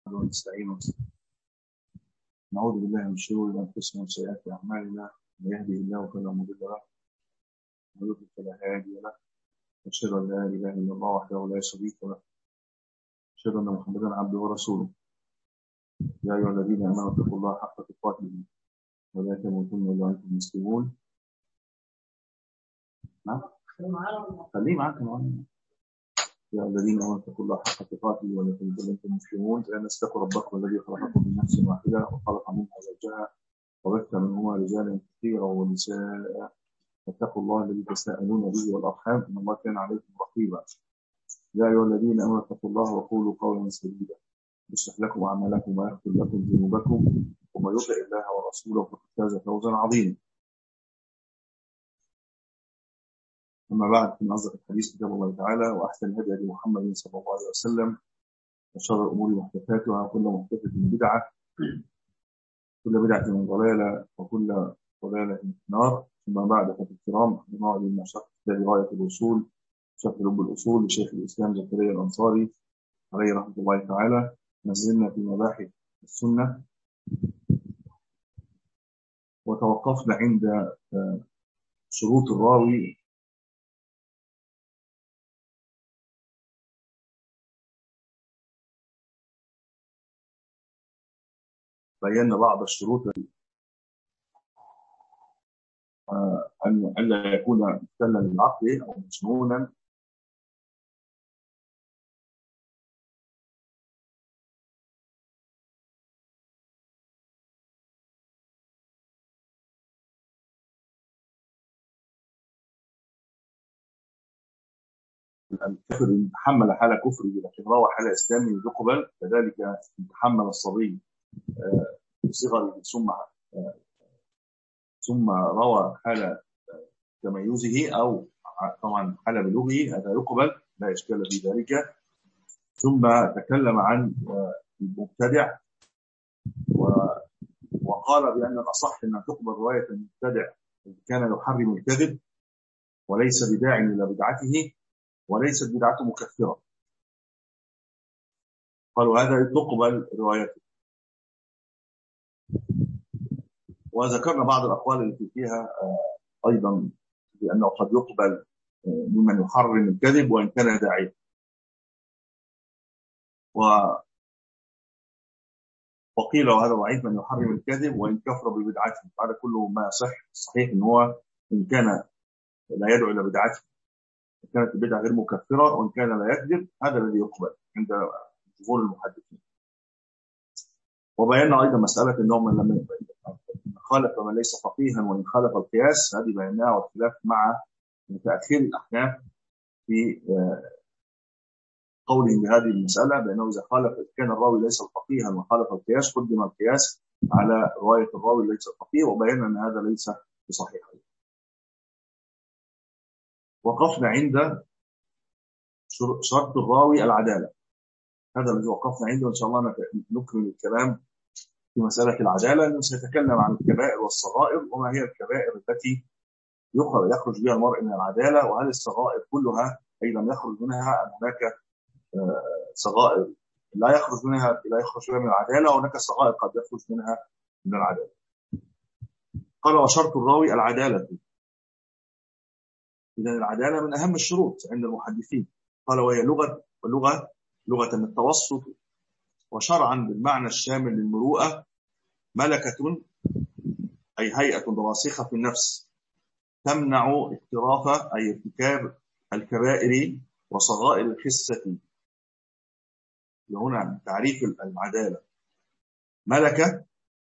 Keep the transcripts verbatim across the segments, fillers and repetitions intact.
ونستعين ونستغفر. نعوذ بالله من شرور انفسنا وسيئات اعمالنا، من يهده الله فلا مضل له ومن يضلل فلا هادي له، واشهد ان لا اله الا الله وحده لا شريك له، واشهد ان محمدا عبده ورسوله. يا ايها الذين امنوا اتقوا الله حق تقاته ولا تموتن الا وانتم مسلمون. نعم خليه معاك معانا. يا الذين امنوا اتقوا الله حق تقاته ولا تموتن الا وانتم مسلمون. لان اتقوا ربكم الذي خلقكم من نفس واحده وخلق منها زوجها وبث منهما رجالا كثيرا ونساء، واتقوا الله الذي تساءلون به والارحام ان الله كان عليكم رقيبا. يا ايها الذين امنوا اتقوا الله وقولوا قولا سديدا يصلح لكم اعمالكم ويغفر لكم ذنوبكم، ومن يطع الله ورسوله فقد فاز فوزا عظيما. اما بعد، فان اصدق الحديث كتاب الله تعالى، واحسن الهدي هدي محمد صلى الله عليه وسلم، وشر الامور محدثاتها، وكل محدثه بدعه، كل بدعه من ضلاله، وكل ضلاله في النار. ثم بعد، ففي الكرام نعود من شرح كتاب غايه الوصول شرح لب الاصول لشيخ الاسلام زكريا الانصاري عليه رحمه الله تعالى. نزلنا في مباحث السنه، وتوقفنا عند شروط الراوي. بينا بعض الشروط، أن ألا يكون مختلا للعقل أو مجنونا، الكافر إن تحمل حال كفره لكن روى حال إسلامه يقبل، كذلك إن تحمل الصبي بصغره ثم ثم روى حال تميزه أو طبعا حال بلوغه، هذا يقبل لا إشكال في ذلك. ثم تكلم عن المبتدع وقال بأن الأصح أن تقبل رواية المبتدع إذا كان يحرم الكذب وليس بداع إلى بدعته وليست بدعته مكفرة، قالوا هذا تقبل روايته. وذكرنا بعض الأقوال التي فيها أيضا بأنه قد يقبل ممن يحرم الكذب وإن كان داعيا، وقيل وهذا ضعيف من يحرم الكذب وإن كفر ببدعته. هذا كله ما يصح. الصحيح إن هو إن كان لا يدعو إلى بدعته، إن كانت البدعة غير مكفرة، وإن كان لا يكذب، هذا الذي يقبل عند جمهور المحدثين. وبينا أيضا مسألة أنه من لم خالف من ليس فقيها وإن خالف القياس، هذه بيناها والخلاف مع تأخير الأحناف في قولهم بهذه المسألة، بأنه إذا خالف كان الراوي ليس فقيها وخالف القياس قدم القياس على رواية الراوي ليس فقيه، وبينا أن هذا ليس بصحيح. وقفنا عند شرط الراوي العدالة، هذا الذي وقفنا عنده. إن شاء الله نكمل الكلام في مسألة العدالة، لأنه سيتكلم عن الكبائر والصغائر وما هي الكبائر التي يخرج بها المرء من العدالة، وهل الصغائر كلها أيضا يخرج منها أم هناك صغائر لا يخرج منها لا يخرج منها من العدالة، وهناك صغائر قد يخرج منها من العدالة. قال وشرط الراوي العدالة، إذن العدالة من أهم الشروط عند المحدثين. قال وهي لغة ولغة لغة التوسط، وشرعا بالمعنى الشامل للمروءة، ملكة أي هيئة راسخة في النفس تمنع اقتراف أي ارتكاب الكبائر وصغائر الخسة. هنا تعريف العدالة ملكة،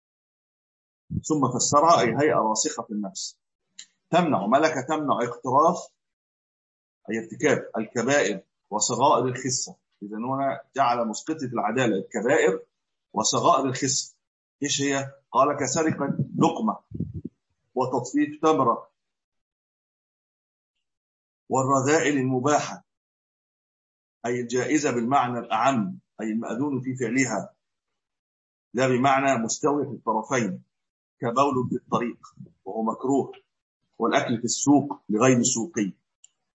ثم فسرها أي هيئة راسخة في النفس تمنع، ملكة تمنع اقتراف أي ارتكاب الكبائر وصغائر الخسة. إذن هنا جعل مسقطة العدالة الكبائر وصغائر الخسة. إيش هي؟ قال كسرقة لقمة وتطفيف تمرة والرذائل المباحة، أي الجائزة بالمعنى الأعم، أي المأذون في فعلها لا بمعنى مستوي في الطرفين، كبول في الطريق وهو مكروه، والأكل في السوق لغير سوقي،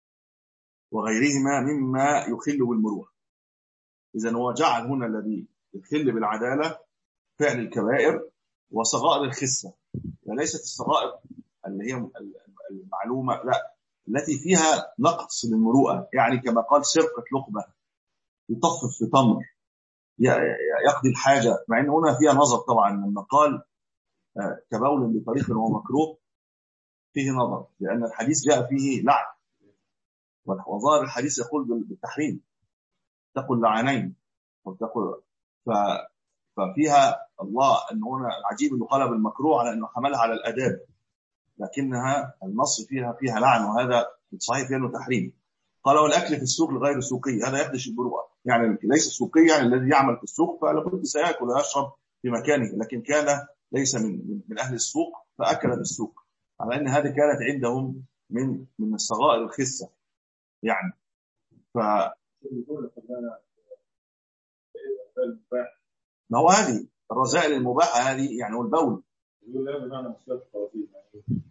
وغيرهما مما يخل بالمروءة. إذن هو جعل هنا الذي الخل بالعدالة فعل الكبائر وصغائر الخسة، يعني ليست الصغائر اللي هي المعلومة، لا، التي فيها نقص للمروءة، يعني كما قال سرقة لقمة، يطفف في تمر، يقضي الحاجة، مع أن هنا فيها نظر طبعا. لما قال كبول بطريق وهو مكروه فيه نظر، لأن الحديث جاء فيه لعن، وظاهر الحديث يقول بالتحريم، تقول لعنين وتقول ف... ففيها الله أن هنا العجيب أنه قلب المكروه على أنه حملها على الأداب، لكنها النص فيها فيها لعن، وهذا صحيح فيه أنه تحريم. قال والأكل في السوق لغير سوقي، هذا يخدش البروءة، يعني ليس سوقي يعني الذي يعمل في السوق فلابد سيأكل ويشرب في مكانه، لكن كان ليس من من أهل السوق فأكل في السوق، على أن هذه كانت عندهم من من الصغائر الخسة يعني. ف ما هو هذه الرذائل المباحة هذه يعني، والبول يقول لا بمعنى مستوى الطرفين، يعني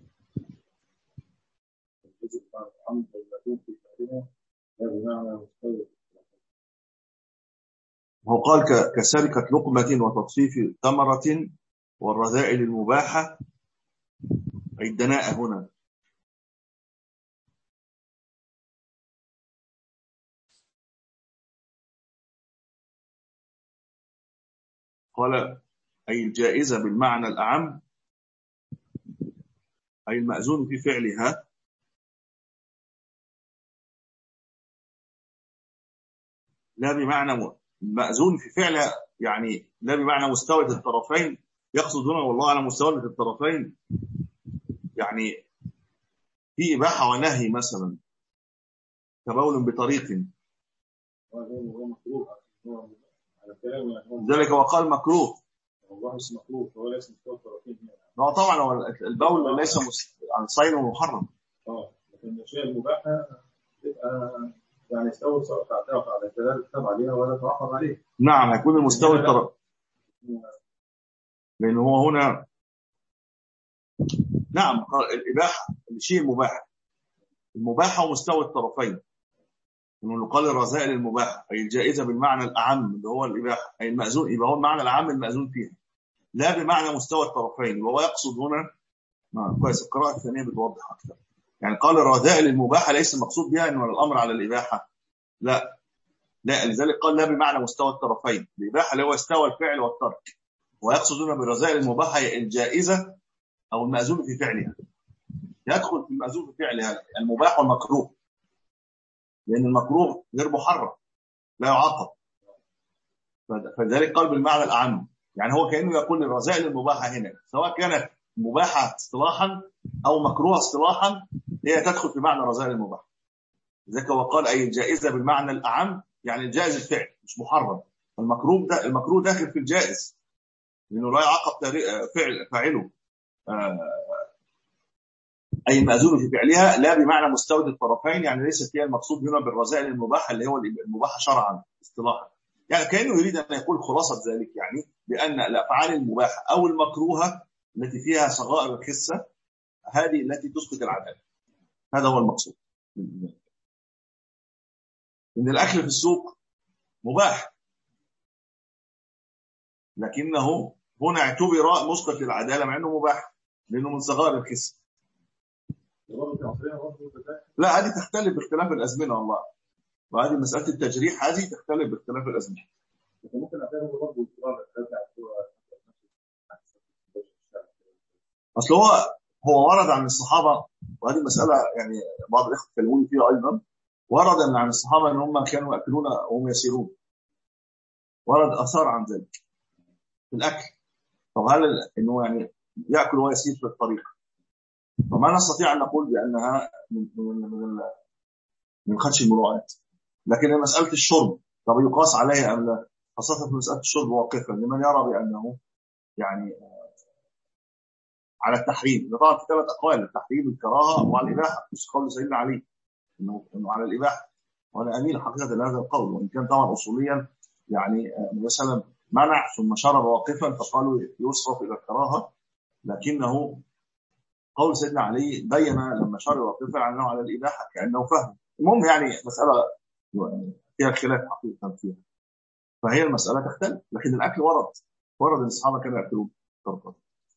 هو قال كسرقة لقمة وتطفيف ثمرة والرذائل المباحة، أي الدناءة هنا. قال أي الجائزة بالمعنى الأعم، أي المأذون في فعلها، لا بمعنى مأذون في فعلها، يعني لا بمعنى مستوى الطرفين، يقصد هنا والله على مستوى الطرفين، يعني في إباحة ونهي مثلا كبول بطريق، ذلك وقال مكروه، والله اسمه مكروه هو ليس مستوى الطرفين. لا طبعا هو البول ليس عن صين ومحرم، اه لكن الاشياء المباحه تبقى يعني يستوي تعترف على الدلاله تتبع عليها ولا تعاقب عليه. نعم هيكون المستوى الطرف، لان هو هنا نعم الاباحه الشيء المباح، المباحه ومستوى الطرفين، انه قال الرذائل المباحه اي الجائزه بالمعنى الاعم اللي هو الاباحه، اي المأذون، يبقى هو المعنى العام المأذون فيها، لا بمعنى مستوى الطرفين. وهو يقصد هنا نعم كويس، القراءه الثانيه بتوضح اكثر، يعني قال الرذائل المباحه ليس المقصود بها انه الامر على الاباحه، لا لا، لذلك قال لا بمعنى مستوى الطرفين، الاباحه اللي هو استوى الفعل والترك، ويقصد هنا بالرذائل المباحه الجائزه او المأذون في فعلها، يدخل في المأذون في فعلها المباح والمكروه، لان المكروه غير محرم لا يعاقب، فلذلك قال بالمعنى الاعم، يعني هو كانه يقول الرذائل المباحه هنا سواء كانت مباحه اصطلاحا او مكروهه اصطلاحا هي تدخل في معنى الرذائل المباحه. لذلك هو قال اي الجائزه بالمعنى الاعم، يعني الجائز الفعل مش محرم، المكروه ده المكروه داخل في الجائز لانه لا يعاقب فعل فاعله، اي المأذون في فعلها لا بمعنى مستود الطرفين، يعني ليست هي المقصود هنا بالرذائل المباحه اللي هو المباحه شرعا اصطلاحا، يعني كانه يريد ان يقول خلاصه ذلك يعني بان الافعال المباحه او المكروهه التي فيها صغائر الخسه هذه التي تسقط العداله، هذا هو المقصود. ان الاكل في السوق مباح، لكنه هنا اعتبر مسقط للعداله مع انه مباح لانه من صغائر الخسه. لا هذه تختلف باختلاف الازمنه والله، وهذه مساله التجريح هذه تختلف باختلاف الازمنه. ممكن اعتبره برضه اصل هو هو ورد عن الصحابه، وهذه مساله يعني بعض الاخوه كلموني فيها ايضا، ورد ان عن الصحابه ان هم كانوا ياكلون وهم يسيرون، ورد اثار عن ذلك في الاكل. طب هل انه يعني ياكل ويسير في الطريق، فما نستطيع ان نقول بانها من من من خدش المروءات، لكن مساله الشرب طب يقاس عليها ام لا، خاصه في مساله الشرب واقفا لمن يرى بانه يعني على التحريم. طبعا في ثلاث اقوال، التحريم الكراهه وعلى الاباحه، مش قول سيدنا علي انه انه على الاباحه، وانا اميل حقيقه لهذا القول، وان كان طبعا اصوليا يعني مثلا منع ثم شرب واقفا فقالوا يصرف الى الكراهه، لكنه قول سيدنا علي بين لما شرب واقفا عنه على الاباحه كانه فهم. المهم يعني مساله فيها خلاف حقيقه فيها. فهي المسألة تختلف. لكن الأكل ورد ورد أن الصحابة كانوا يأكلون طرطر.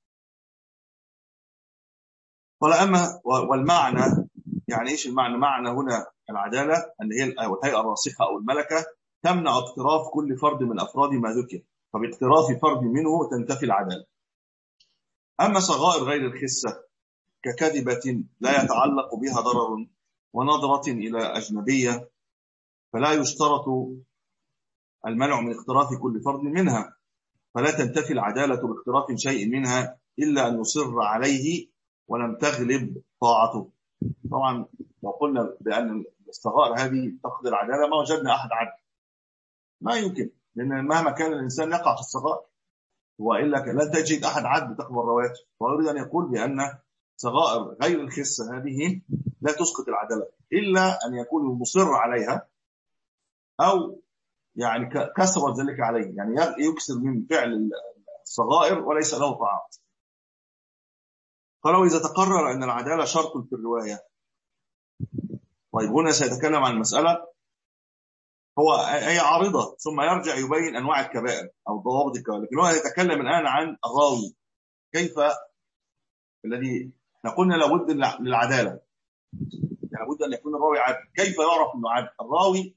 قال أما والمعنى، يعني إيش المعنى؟ معنى هنا العدالة اللي هي الهيئة الراسخة أو الملكة تمنع اقتراف كل فرد من أفراد ما ذكر، فباقتراف فرد منه تنتفي العدالة. أما صغائر غير الخسة ككذبة لا يتعلق بها ضرر ونظرة إلى أجنبية فلا يشترط المنع من اقتراف كل فرد منها، فلا تنتفي العدالة باقتراف شيء منها إلا أن يصر عليه ولم تغلب طاعته. طبعا لو قلنا بأن الصغائر هذه تقضي العدالة ما وجدنا أحد عدل، ما يمكن، لأن مهما كان الإنسان يقع في الصغائر وإلا لن تجد أحد عدل تقبل رواتب. ويريد أن يقول بأن صغائر غير الخسة هذه لا تسقط العدالة إلا أن يكون المصر عليها أو يعني كسر ذلك عليه، يعني يكسر من فعل الصغائر وليس له طاعات. فلو إذا تقرر أن العدالة شرط في الرواية. طيب هنا سيتكلم عن المسألة، هو هي عارضة ثم يرجع يبين أنواع الكبائر أو ضوابط الكبائر، لكن هو يتكلم الآن عن الراوي كيف الذي احنا قلنا لابد للعدالة، يعني لابد أن يكون الراوي عادل. كيف يعرف أنه عادل؟ الراوي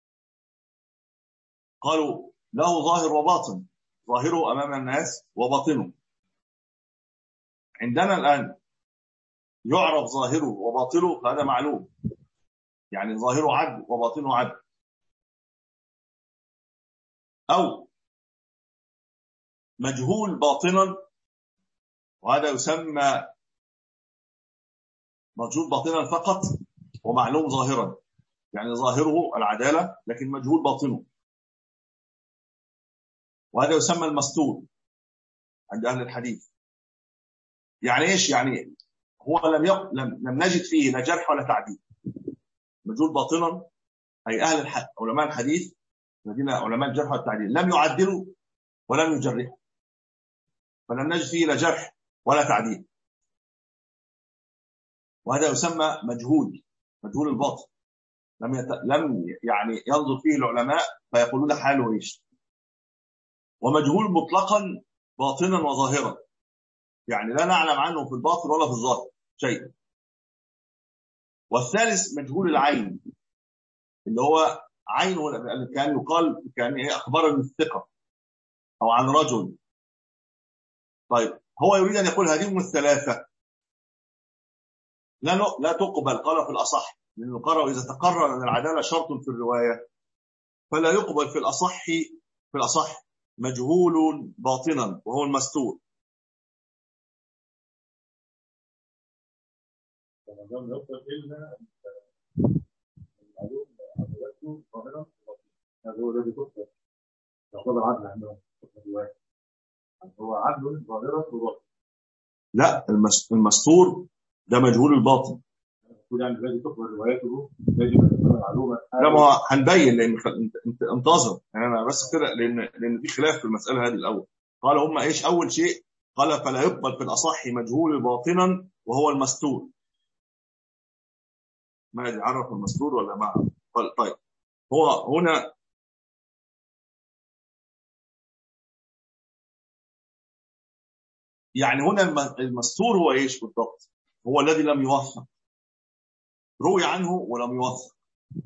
قالوا له ظاهر وباطن، ظاهره أمام الناس وباطنه. عندنا الآن يعرف ظاهره وباطنه، فهذا معلوم، يعني ظاهره عدل وباطنه عدل. أو مجهول باطنا وهذا يسمى مجهول باطنا فقط ومعلوم ظاهرا، يعني ظاهره العدالة لكن مجهول باطنه، وهذا يسمى المستور عند أهل الحديث. يعني إيش؟ يعني هو لم يق... لم... لم نجد فيه لا جرح ولا تعديل. مجهول باطنا أي أهل الح... علماء الحديث الذين علماء الجرح والتعديل لم يعدلوا ولم يجرحوا، فلم نجد فيه لا جرح ولا تعديل، وهذا يسمى مجهول مجهول الباطن. لم يت... لم يعني ينظر فيه العلماء فيقولون حاله ايش. ومجهول مطلقا باطنا وظاهرا، يعني لا نعلم عنه في الباطن ولا في الظاهر شيء. والثالث مجهول العين، اللي هو عينه كان يقال كان ايه اخبار الثقه او عن رجل. طيب هو يريد ان يقول هذه من الثلاثه لا لا تقبل، قال في الاصح، لانه قرأ اذا تقرر ان العداله شرط في الروايه فلا يقبل في الاصح في الاصح مجهول باطنا وهو المستور. رمضان يقبل إلا المعلوم عدالته ظاهرة وباطنة، هذا هو الذي تقبل يعتبر عدل عندهم في الرواية، هو عدل ظاهرة وباطنة. لا المستور ده مجهول الباطن، يعني الذي تقبل روايته يجب أن تكون معلومة. لا ما هنبين، لأن انت انتظر يعني أنا بس كده، لأن لأن في خلاف في المسألة هذه. الأول قال هم إيش أول شيء؟ قال فلا يقبل في الأصح مجهول باطنا وهو المستور. ما يعرف المستور ولا ما قال؟ طيب هو هنا يعني هنا المستور هو إيش بالضبط؟ هو الذي لم يوثق، روي عنه ولم يوثق.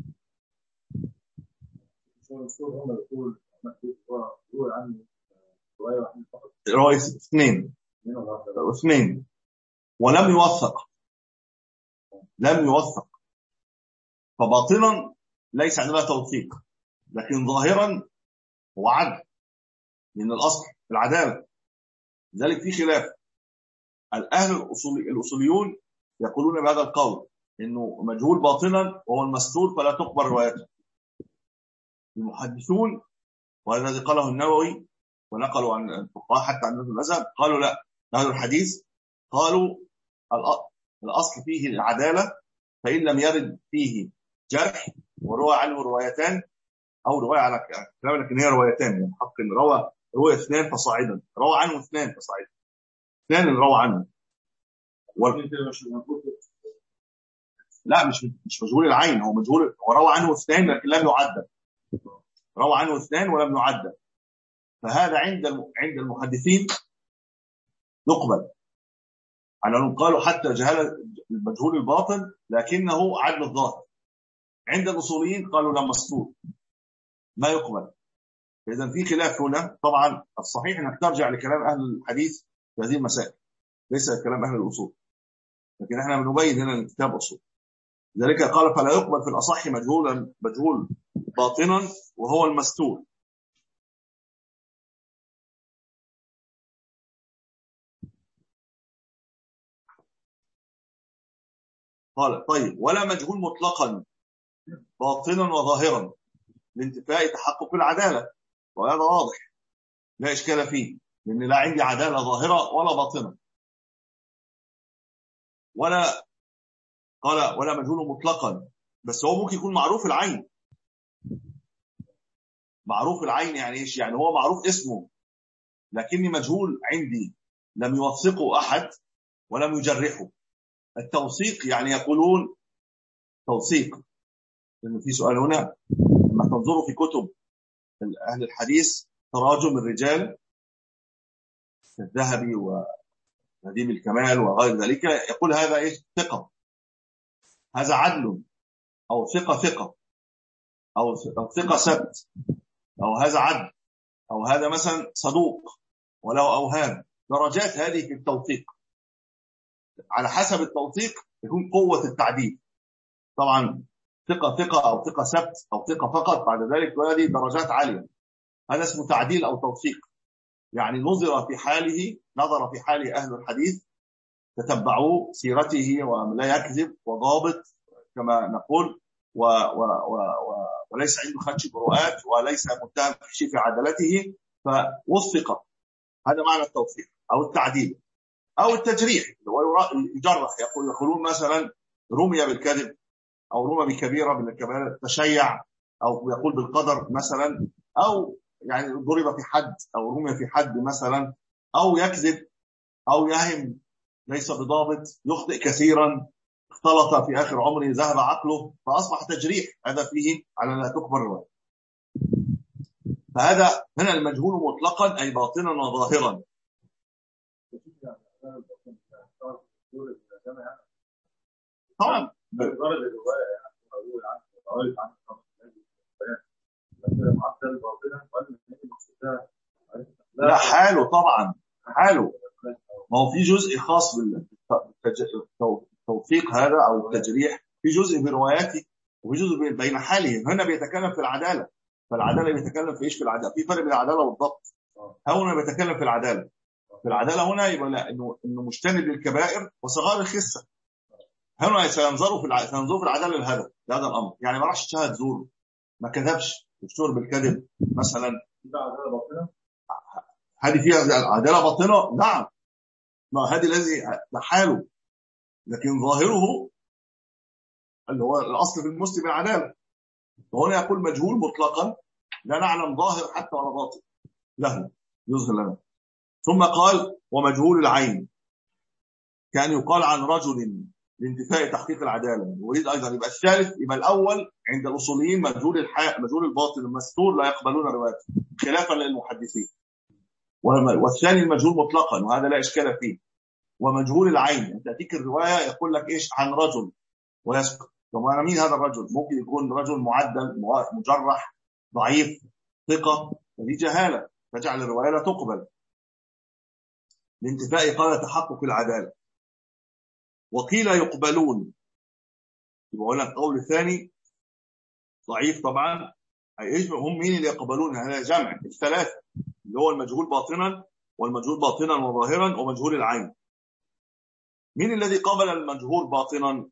المستور هم يقول روي عنه رواية واحدة فقط، رواية اثنين اثنين ولم يوثق، لم يوثق. فباطنا ليس عندنا توثيق، لكن ظاهرا هو عدل، لأن الأصل العدالة. لذلك في خلاف. الأهل الأصولي الأصوليون يقولون بهذا القول إنه مجهول باطنا وهو المستور فلا تقبل روايته. المحدثون وهذا الذي قاله النووي ونقلوا عن الفقهاء حتى عن المذهب قالوا لا، هذا الحديث قالوا الأصل فيه العدالة، فإن لم يرد فيه جرح وروى عنه روايتان أو رواية على كلام، لكن هي روايتان يعني حق روى روى اثنان فصاعدا، روى عنه اثنان فصاعدا، اثنان اللي روى عنه و... لا مش مش مجهول العين، هو مجهول وروى عنه اثنان لكن لم يعدل. روى عنه اثنان ولم يعدل، فهذا عند عند المحدثين يقبل، على أنهم قالوا حتى جهل المجهول الباطن لكنه عدل الظاهر. عند الأصوليين قالوا لا مستور ما يقبل. فإذا في خلاف هنا. طبعا الصحيح أنك ترجع لكلام أهل الحديث في هذه المسائل، ليس كلام أهل الأصول، لكن احنا بنبين هنا الكتاب أصول. لذلك قال فلا يقبل في الأصح مجهولا مجهول باطنا وهو المستور. قال طيب ولا مجهول مطلقا باطنا وظاهرا لانتفاء تحقق العدالة، وهذا واضح لا إشكال فيه، لأن لا عندي عدالة ظاهرة ولا باطنة. ولا قال ولا مجهول مطلقا، بس هو ممكن يكون معروف العين. معروف العين يعني ايش؟ يعني هو معروف اسمه لكني مجهول عندي، لم يوثقه أحد ولم يجرحه. التوثيق يعني يقولون توثيق، لأن في سؤال هنا لما تنظروا في كتب أهل الحديث تراجم الرجال الذهبي ونديم الكمال وغير ذلك، يقول هذا ايش؟ ثقة، هذا عدل، أو ثقة ثقة، أو ثقة سبت، أو هذا عدل، أو هذا مثلا صدوق ولو أوهام. درجات هذه في التوثيق، على حسب التوثيق يكون قوة التعديل. طبعا ثقة ثقة أو ثقة سبت أو ثقة فقط بعد ذلك هذه درجات عالية، هذا اسمه تعديل أو توثيق. يعني نظر في حاله، نظر في حاله أهل الحديث، تتبعوه سيرته ولا يكذب وضابط كما نقول، و و و و وليس عنده خدش برؤات وليس متهم في شيء في عدالته، فوثق. هذا معنى التوثيق أو التعديل أو التجريح. يجرح، يقولون مثلا رمي بالكذب أو رمي بكبيرة من الكبائر، تشيع، أو يقول بالقدر مثلا، أو يعني ضرب في حد أو رمي في حد مثلا، أو يكذب أو يهم ليس بضابط، يخطئ كثيرا، اختلط في آخر عمره، ذهب عقله، فأصبح تجريح. هذا فيه على لا تقبل الرواية. فهذا هنا المجهول مطلقا أي باطنا وظاهرا. طبعا لا حاله، طبعا حاله، ما هو في جزء خاص بالتوثيق هذا أو التجريح، في جزء برواياته وفي جزء بين حاله. هنا بيتكلم في العدالة، فالعدالة بيتكلم في إيش؟ في العدالة. في فرق بين العدالة والضبط. هنا بيتكلم في العدالة. في العدالة هنا يبقى لا إنه إنه مجتنب للكبائر وصغار الخسة. هنا سينظروا في الع... سينظروا في العدالة لهذا لهذا الأمر. يعني ما راحش شهد زور، ما كذبش، يشتهر بالكذب مثلا، هذه فيها عدالة باطنة. نعم، ما هذه الذي لحاله، لكن ظاهره اللي هو الأصل في المسلم العدالة. وهنا يقول مجهول مطلقا، لا نعلم ظاهر حتى ولا باطن له يظهر لنا. ثم قال ومجهول العين كان يقال عن رجل لانتفاء تحقيق العدالة. وريد أيضا يبقى الثالث، يبقى الأول عند الأصوليين مجهول الحق مجهول الباطن المستور لا يقبلون روايته خلافا للمحدثين. والثاني المجهول مطلقا وهذا لا إشكال فيه. ومجهول العين أنت تأتيك الرواية يقول لك إيش؟ عن رجل ويسكت. طب أنا مين هذا الرجل؟ ممكن يكون رجل معدل، مجرح، ضعيف، ثقة، فدي جهالة تجعل الرواية لا تقبل لانتفاء قال تحقق العدالة. وقيل يقبلون، يبقى هنا القول الثاني ضعيف طبعا. ايش هم مين اللي يقبلون؟ هذا جمع الثلاثة اللي هو المجهول باطنا والمجهول باطنا وظاهرا ومجهول العين. مين الذي قبل المجهول باطنا؟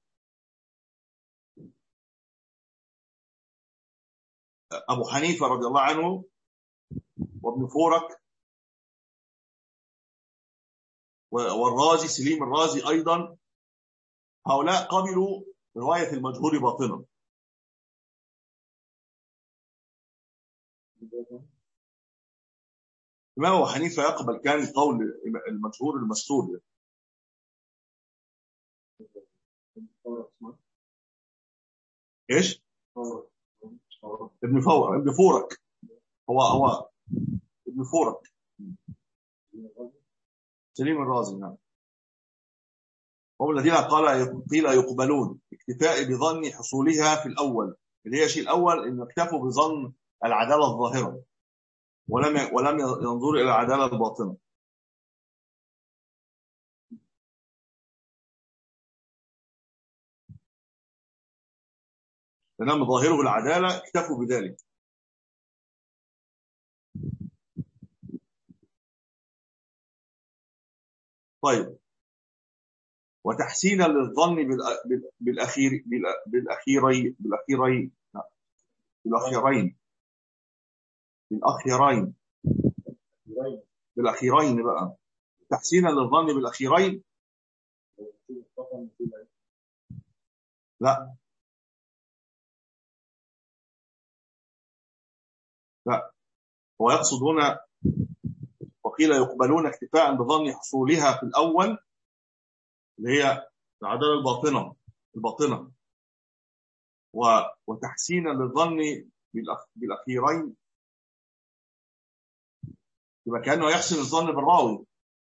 أبو حنيفة رضي الله عنه وابن فورك والرازي، سليم الرازي أيضا، هؤلاء قبلوا رواية المجهول باطنا. الإمام أبو حنيفة يقبل كان قول المجهول المستور. إيش؟ ابن فورك ابن فورك هو هو ابن فورك سليم الرازي. نعم. هم الذين قال قيل يقبلون اكتفاء بظن حصولها في الأول، اللي هي شيء الأول إن اكتفوا بظن العدالة الظاهرة ولم ولم ينظروا إلى العدالة الباطنة. لأنهم ظاهره العدالة اكتفوا بذلك. طيب، وتحسينا للظن بالأخير بالأخيرين بالأخيرين بالأخيرين بالأخيرين بالأخيرين بقى تحسينا للظن بالأخيرين. لا لا هو يقصد هنا وقيل يقبلون اكتفاء بظن حصولها في الأول اللي هي العدالة الباطنة الباطنة وتحسينا للظن بالأخيرين، يبقى كأنه يحسن الظن بالراوي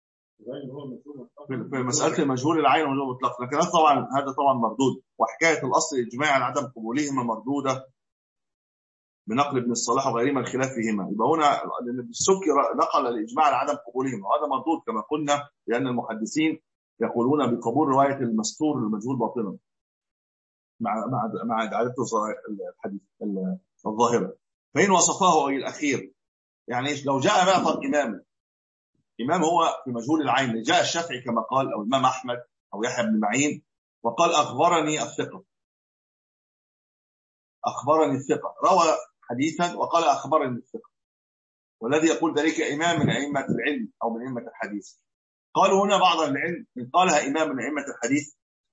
في مسألة المجهول العين والمجهول المطلق. لكن هذا طبعا هذا طبعا مردود، وحكاية الأصل الإجماع على عدم قبولهما مردودة بنقل ابن الصلاح وغيره من الخلاف فيهما. يبقى هنا السكي نقل الإجماع على عدم قبولهما، وهذا مردود كما قلنا، لأن المحدثين يقولون بقبول رواية المستور المجهول باطنا مع مع مع عدالته الحديث الظاهرة. فإن وصفه أي الأخير، يعني لو جاء بقى إمام إمام هو في مجهول العين، جاء الشافعي كما قال أو الإمام أحمد أو يحيى بن معين وقال أخبرني الثقة أخبرني الثقة روى حديثا وقال أخبرني الثقة، والذي يقول ذلك إمام من أئمة العلم أو من أئمة الحديث. قالوا هنا بعض العلم إن قالها إمام من أئمة الحديث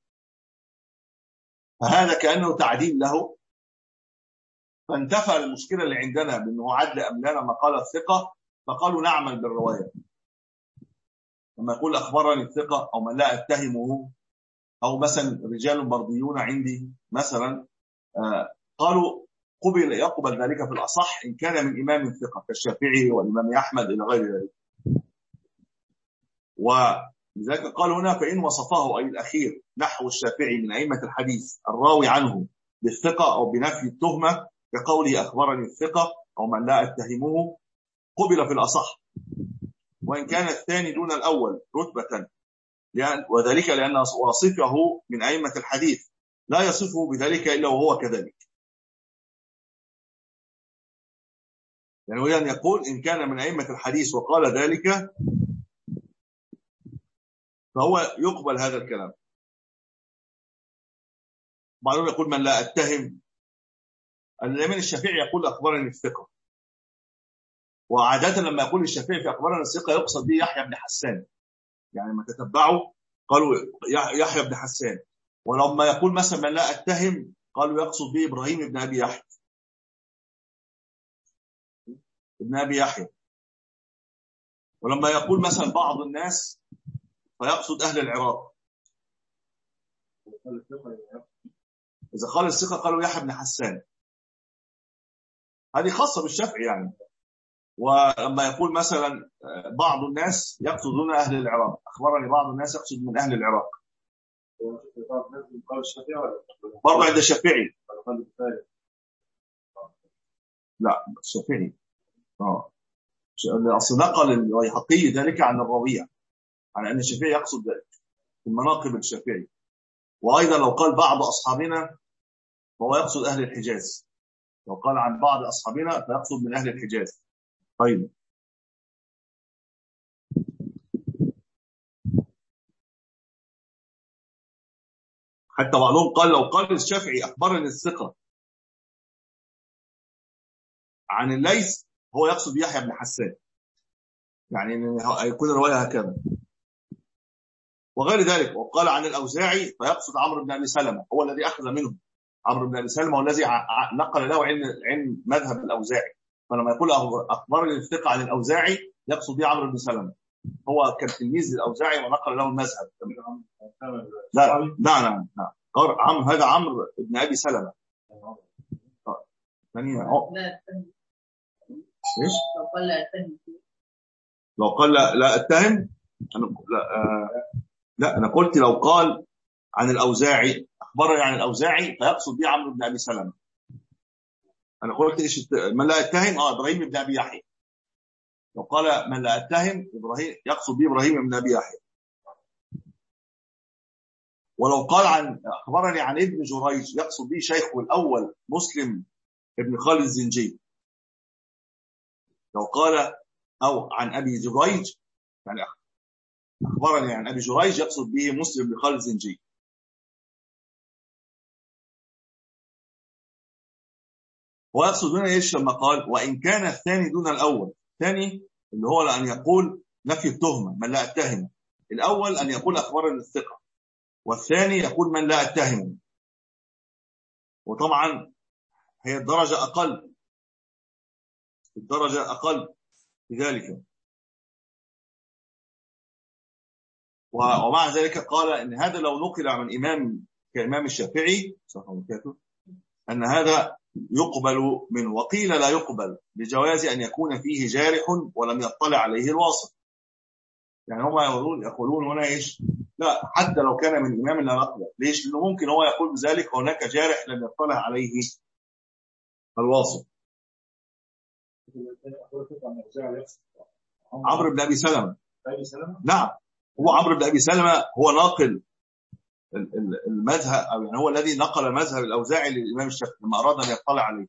فهذا كأنه تعديل له، فانتفى المشكلة اللي عندنا بأنه عدل أم لا لما قال الثقة، فقالوا نعمل بالرواية. لما يقول أخبرني الثقة أو من لا أتهمه أو مثلا رجال مرضيون عندي مثلا، آه قالوا قبل يقبل ذلك في الأصح إن كان من إمام ثقة كالشافعي والإمام أحمد إلى غير ذلك. ولذلك قال هنا فإن وصفه أي الأخير نحو الشافعي من أئمة الحديث الراوي عنه بالثقة أو بنفي التهمة كقوله أخبرني الثقة أو من لا أتهمه قبل في الأصح، وإن كان الثاني دون الأول رتبة، وذلك لأن واصفه من أئمة الحديث لا يصفه بذلك إلا وهو كذلك. يعني يريد أن يقول إن كان من أئمة الحديث وقال ذلك فهو يقبل هذا الكلام. بعضهم يقول من لا أتهم، الإمام الشافعي يقول أخبرني الثقة، وعادة لما يقول الشافعي في أخبرنا الثقة يقصد به يحيى بن حسان، يعني ما تتبعوا قالوا يحيى بن حسان. ولما يقول مثلا من لا أتهم قالوا يقصد به إبراهيم بن أبي يحيى ابن أبي يحيى. ولما يقول مثلا بعض الناس فيقصد أهل العراق. إذا قال الثقة قالوا يحيى بن حسان، هذه خاصة بالشافعي يعني. ولما يقول مثلا بعض الناس يقصدون أهل العراق، أخبرني بعض الناس يقصد من أهل العراق. برضه عند الشافعي لا الشافعي اه اصل نقل البيهقي ذلك عن الربيع عن ان الشافعي يقصد ذلك في المناقب الشافعي. وايضا لو قال بعض اصحابنا فهو يقصد اهل الحجاز، لو قال عن بعض اصحابنا فيقصد من اهل الحجاز. طيب حتى بعضهم قال لو قال الشافعي اخبرني الثقه عن الليث هو يقصد يحيى بن حسان، يعني يكون الروايه هكذا وغير ذلك. وقال عن الاوزاعي فيقصد عمرو بن ابي سلمة، هو الذي اخذ منه عمرو بن ابي سلمة، والذي نقل له عن عن مذهب الاوزاعي. فلما يقول اخبرني الثقه عن الاوزاعي يقصد به عمرو بن سلمة، هو كان تلميذ الاوزاعي ونقل له المذهب. لا لا لا لا عمرو هذا عمرو بن ابي سلمة ثانيه ايش لو قال لا اتهم لو قال لا, لا اتهم انا لا, آه لا انا قلت لو قال عن الاوزاعي اخبرني عن الاوزاعي فيقصد به عمرو بن ابي سلمة. انا قلت ايش من لا اتهم اه ابراهيم بن ابي يحيى. لو قال من لا اتهم ابراهيم يقصد به ابراهيم بن ابي يحيى. ولو قال عن اخبرني عن ابن جريج يقصد به شيخه الاول مسلم ابن خالد الزنجي. لو قال او عن ابي جريج يعني اخبرني عن ابي جريج يقصد به مسلم بن خالد الزنجي. ويقصد هنا ايش لما قال وان كان الثاني دون الاول. الثاني اللي هو لان يقول نفي التهمه من لا اتهم. الاول ان يقول اخبرني الثقه والثاني يقول من لا اتهم. وطبعا هي الدرجه اقل الدرجه اقل في ذلك. ومع ذلك قال ان هذا لو نقل عن امام كامام الشافعي ان هذا يقبل من وقيل لا يقبل لجواز ان يكون فيه جارح ولم يطلع عليه الواصف. يعني هم يقولون يقولون هنا ايش لا حتى لو كان من امام لا يقبل. ليش؟ لانه ممكن هو يقول بذلك هناك جارح لم يطلع عليه الواصف. عمرو بن ابي سلمة نعم هو عمرو بن ابي سلمة هو ناقل المذهب او يعني هو الذي نقل مذهب الاوزاعي للامام الشافعي لما اراد ان يطلع عليه.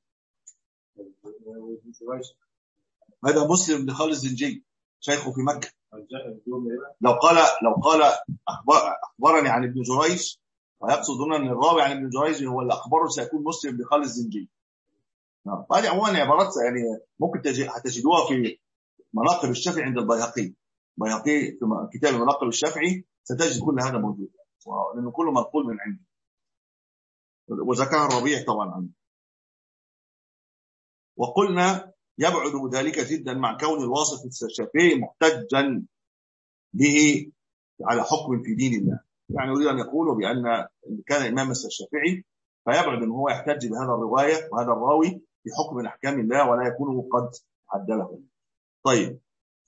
هذا مسلم بن خالد الزنجي شيخه في مكه. لو قال لو قال اخبرني عن ابن جريج ويقصد هنا ان الراوي عن ابن جريج هو اللي اخبره سيكون مسلم بن خالد الزنجي. نعم هذه عموما عبارات يعني ممكن هتجدوها في مناقب الشافعي عند البيهقي. البيهقي في كتاب مناقب الشافعي ستجد كل هذا موجود لانه كله منقول من عنده. وذكر الربيع طبعا عنه. وقلنا يبعد ذلك جدا مع كون الواصف الشافعي محتجا به على حكم في دين الله. يعني يريد ان يقول بان كان امام الشافعي فيبعد ان هو يحتج بهذا الروايه وهذا الراوي في حكم من احكام الله ولا يكون قد عدله. طيب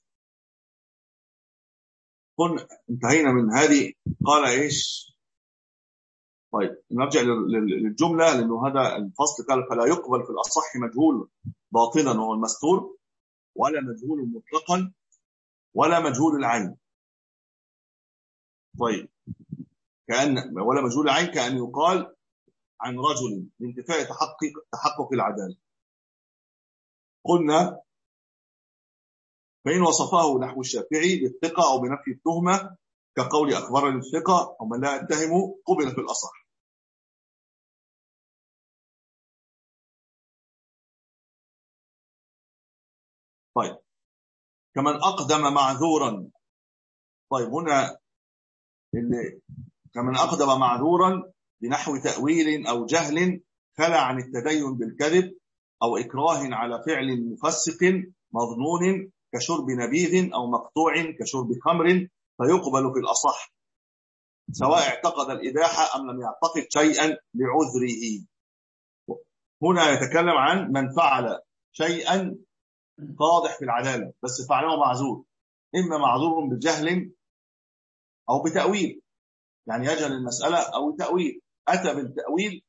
قلنا انتهينا من هذه. قال ايش طيب نرجع للجمله لانه هذا الفصل قال فلا يقبل في الاصح مجهول باطنا وهو المستور ولا مجهول مطلقا ولا مجهول العين. طيب كأن ولا مجهول العين كأن يقال عن رجل لانتفاء تحقق تحقق العدالة. قلنا فإن وصفه نحو الشافعي بالثقة أو بنفي التهمة كقول أخبرني الثقة أو من لا يتهم قبل في الأصح. طيب كمن أقدم معذورا. طيب هنا اللي كمن أقدم معذورا بنحو تأويل أو جهل خلع عن التدين بالكذب أو إكراه على فعل مفسق مظنون كشرب نبيذ أو مقطوع كشرب خمر فيقبل في الأصح سواء اعتقد الإباحة أم لم يعتقد شيئا لعذره. هنا يتكلم عن من فعل شيئا قادح في العدالة بس فعله معذور، إما معذور بجهل أو بتأويل، يعني يجهل المسألة أو تأويل. أتى بالتأويل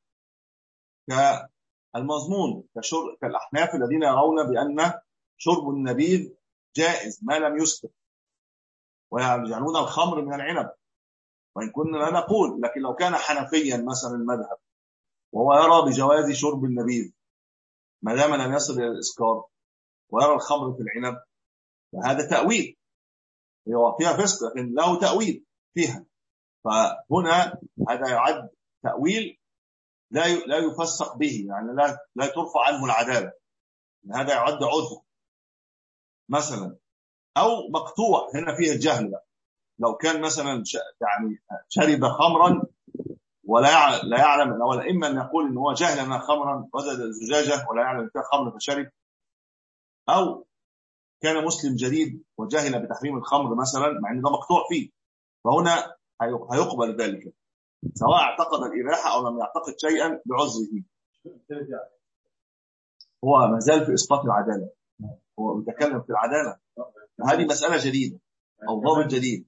كالمضمون كالأحناف الذين يرون بأن شرب النبيذ جائز ما لم يسكر ويجعلون الخمر من العنب، وإن كنا لا نقول. لكن لو كان حنفيا مثلا المذهب وهو يرى بجواز شرب النبيذ ما دام لم يصل إلى الإسكار ويرى الخمر في العنب فهذا تأويل فيها فسق لكن له تأويل فيها. فهنا هذا يعد تأويل لا لا يفسق به، يعني لا لا ترفع عنه العدالة، هذا يعد عذر مثلا. أو مقطوع هنا فيه الجهل بقى. لو كان مثلا يعني شرب خمرا ولا لا يعلم ولا إما أن يقول إن هو جهل أنها خمرا وجد الزجاجة ولا يعلم أنها خمر فشرب، أو كان مسلم جديد وجهل بتحريم الخمر مثلا مع أن ده مقطوع فيه، فهنا هيقبل ذلك سواء اعتقد الإباحة أو لم يعتقد شيئا بعذره. هو ما زال في إسقاط العدالة، هو متكلم في العدالة، هذه مسألة جديدة أو ضابط جديد.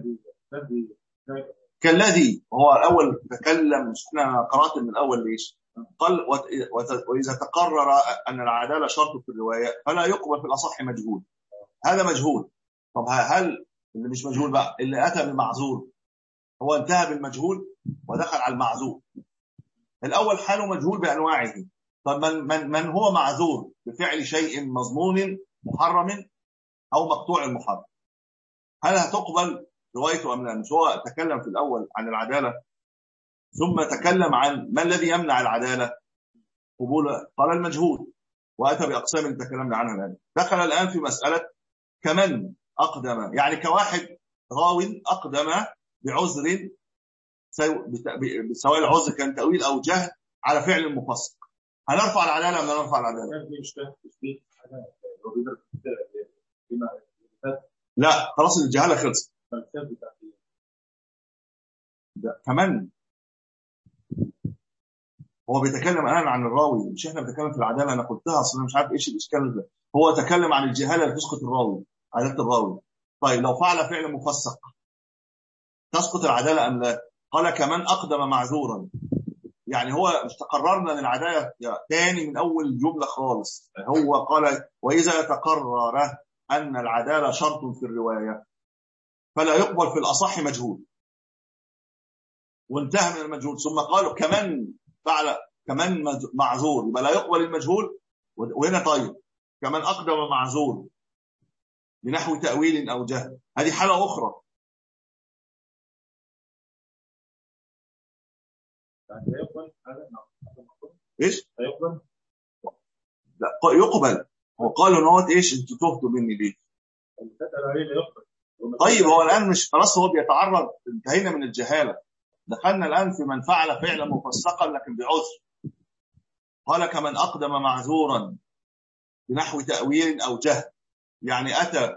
كالذي هو الأول تكلم، مش احنا قرأت من الأول ليش؟ قال وإذا تقرر أن العدالة شرط في الرواية فلا يقبل في الأصح مجهول. هذا مجهول. طب هل اللي مش مجهول بقى اللي أتى بالمعذور هو انتهى بالمجهول ودخل على المعذور؟ الأول حاله مجهول بأنواعه. طب من, من, من هو معذور بفعل شيء مظنون محرم أو مقطوع محرم، هل هتقبل روايته أم لا؟ مش هو تكلم في الأول عن العدالة ثم تكلم عن ما الذي يمنع العدالة قبول؟ قال المجهول وأتى بأقسام اللي تكلمنا عنها الآن. دخل الآن في مسألة كمن أقدم، يعني كواحد راو أقدم بعذر سواء العذر كان تأويل أو جهل على فعل مفسق، هنرفع العدالة أم لا نرفع العدالة؟ لا خلاص الجهالة خلصت. كمان هو بيتكلم الآن عن الراوي، مش احنا بنتكلم في العدالة. أنا قلتها أصلا مش عارف إيش الإشكال ده. هو تكلم عن الجهالة اللي تسقط الراوي، عدالة الراوي. طيب لو فعل فعل مفسق تسقط العدالة أم لا؟ قال كمان أقدم معذورا، يعني هو مش تقررنا ان العدالة تاني من أول جملة خالص. هو قال وإذا تقرر أن العدالة شرط في الرواية فلا يقبل في الأصح مجهول، وانتهى من المجهول. ثم قالوا كمان فعل كمان معذور يبقى لا يقبل المجهول. وهنا طيب كمان أقدم معذور بنحو تأويل أو جهل، هذه حالة أخرى. ايش؟ هيقبل؟ لا يقبل. هو قالوا ان هو ايش انتوا تهتوا مني ليه؟ طيب هو الان مش خلاص هو بيتعرض، انتهينا من الجهاله، دخلنا الان في من فعل فعلا مفسقا لكن بعذر. قال كمن اقدم معذورا بنحو تاويل او جهل، يعني اتى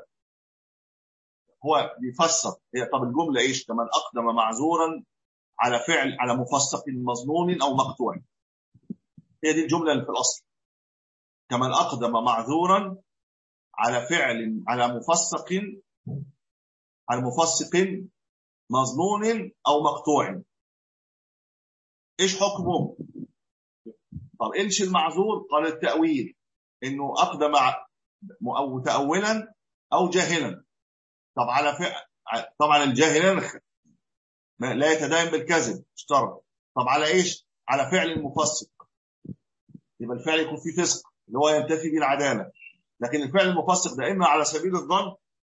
هو بيفسر. هي طب الجمله ايش؟ كمن اقدم معذورا على فعل على مفسق مظنون او مقطوع، هي دي الجمله اللي في الاصل. كمن أقدم معذورا على فعل على مفسق على مفسق مظنون أو مقطوع، إيش حكمه؟ طب إيش المعذور؟ قال التأويل، إنه أقدم أو تأولا أو جاهلا. طب على فعل طبعا الجاهلا لا يتدين بالكذب اشترط. طب على إيش؟ على فعل مفسق، يبقى الفعل يكون فيه فسق اللي هو ينتفي به العدالة. لكن الفعل المفسق ده إما على سبيل الظن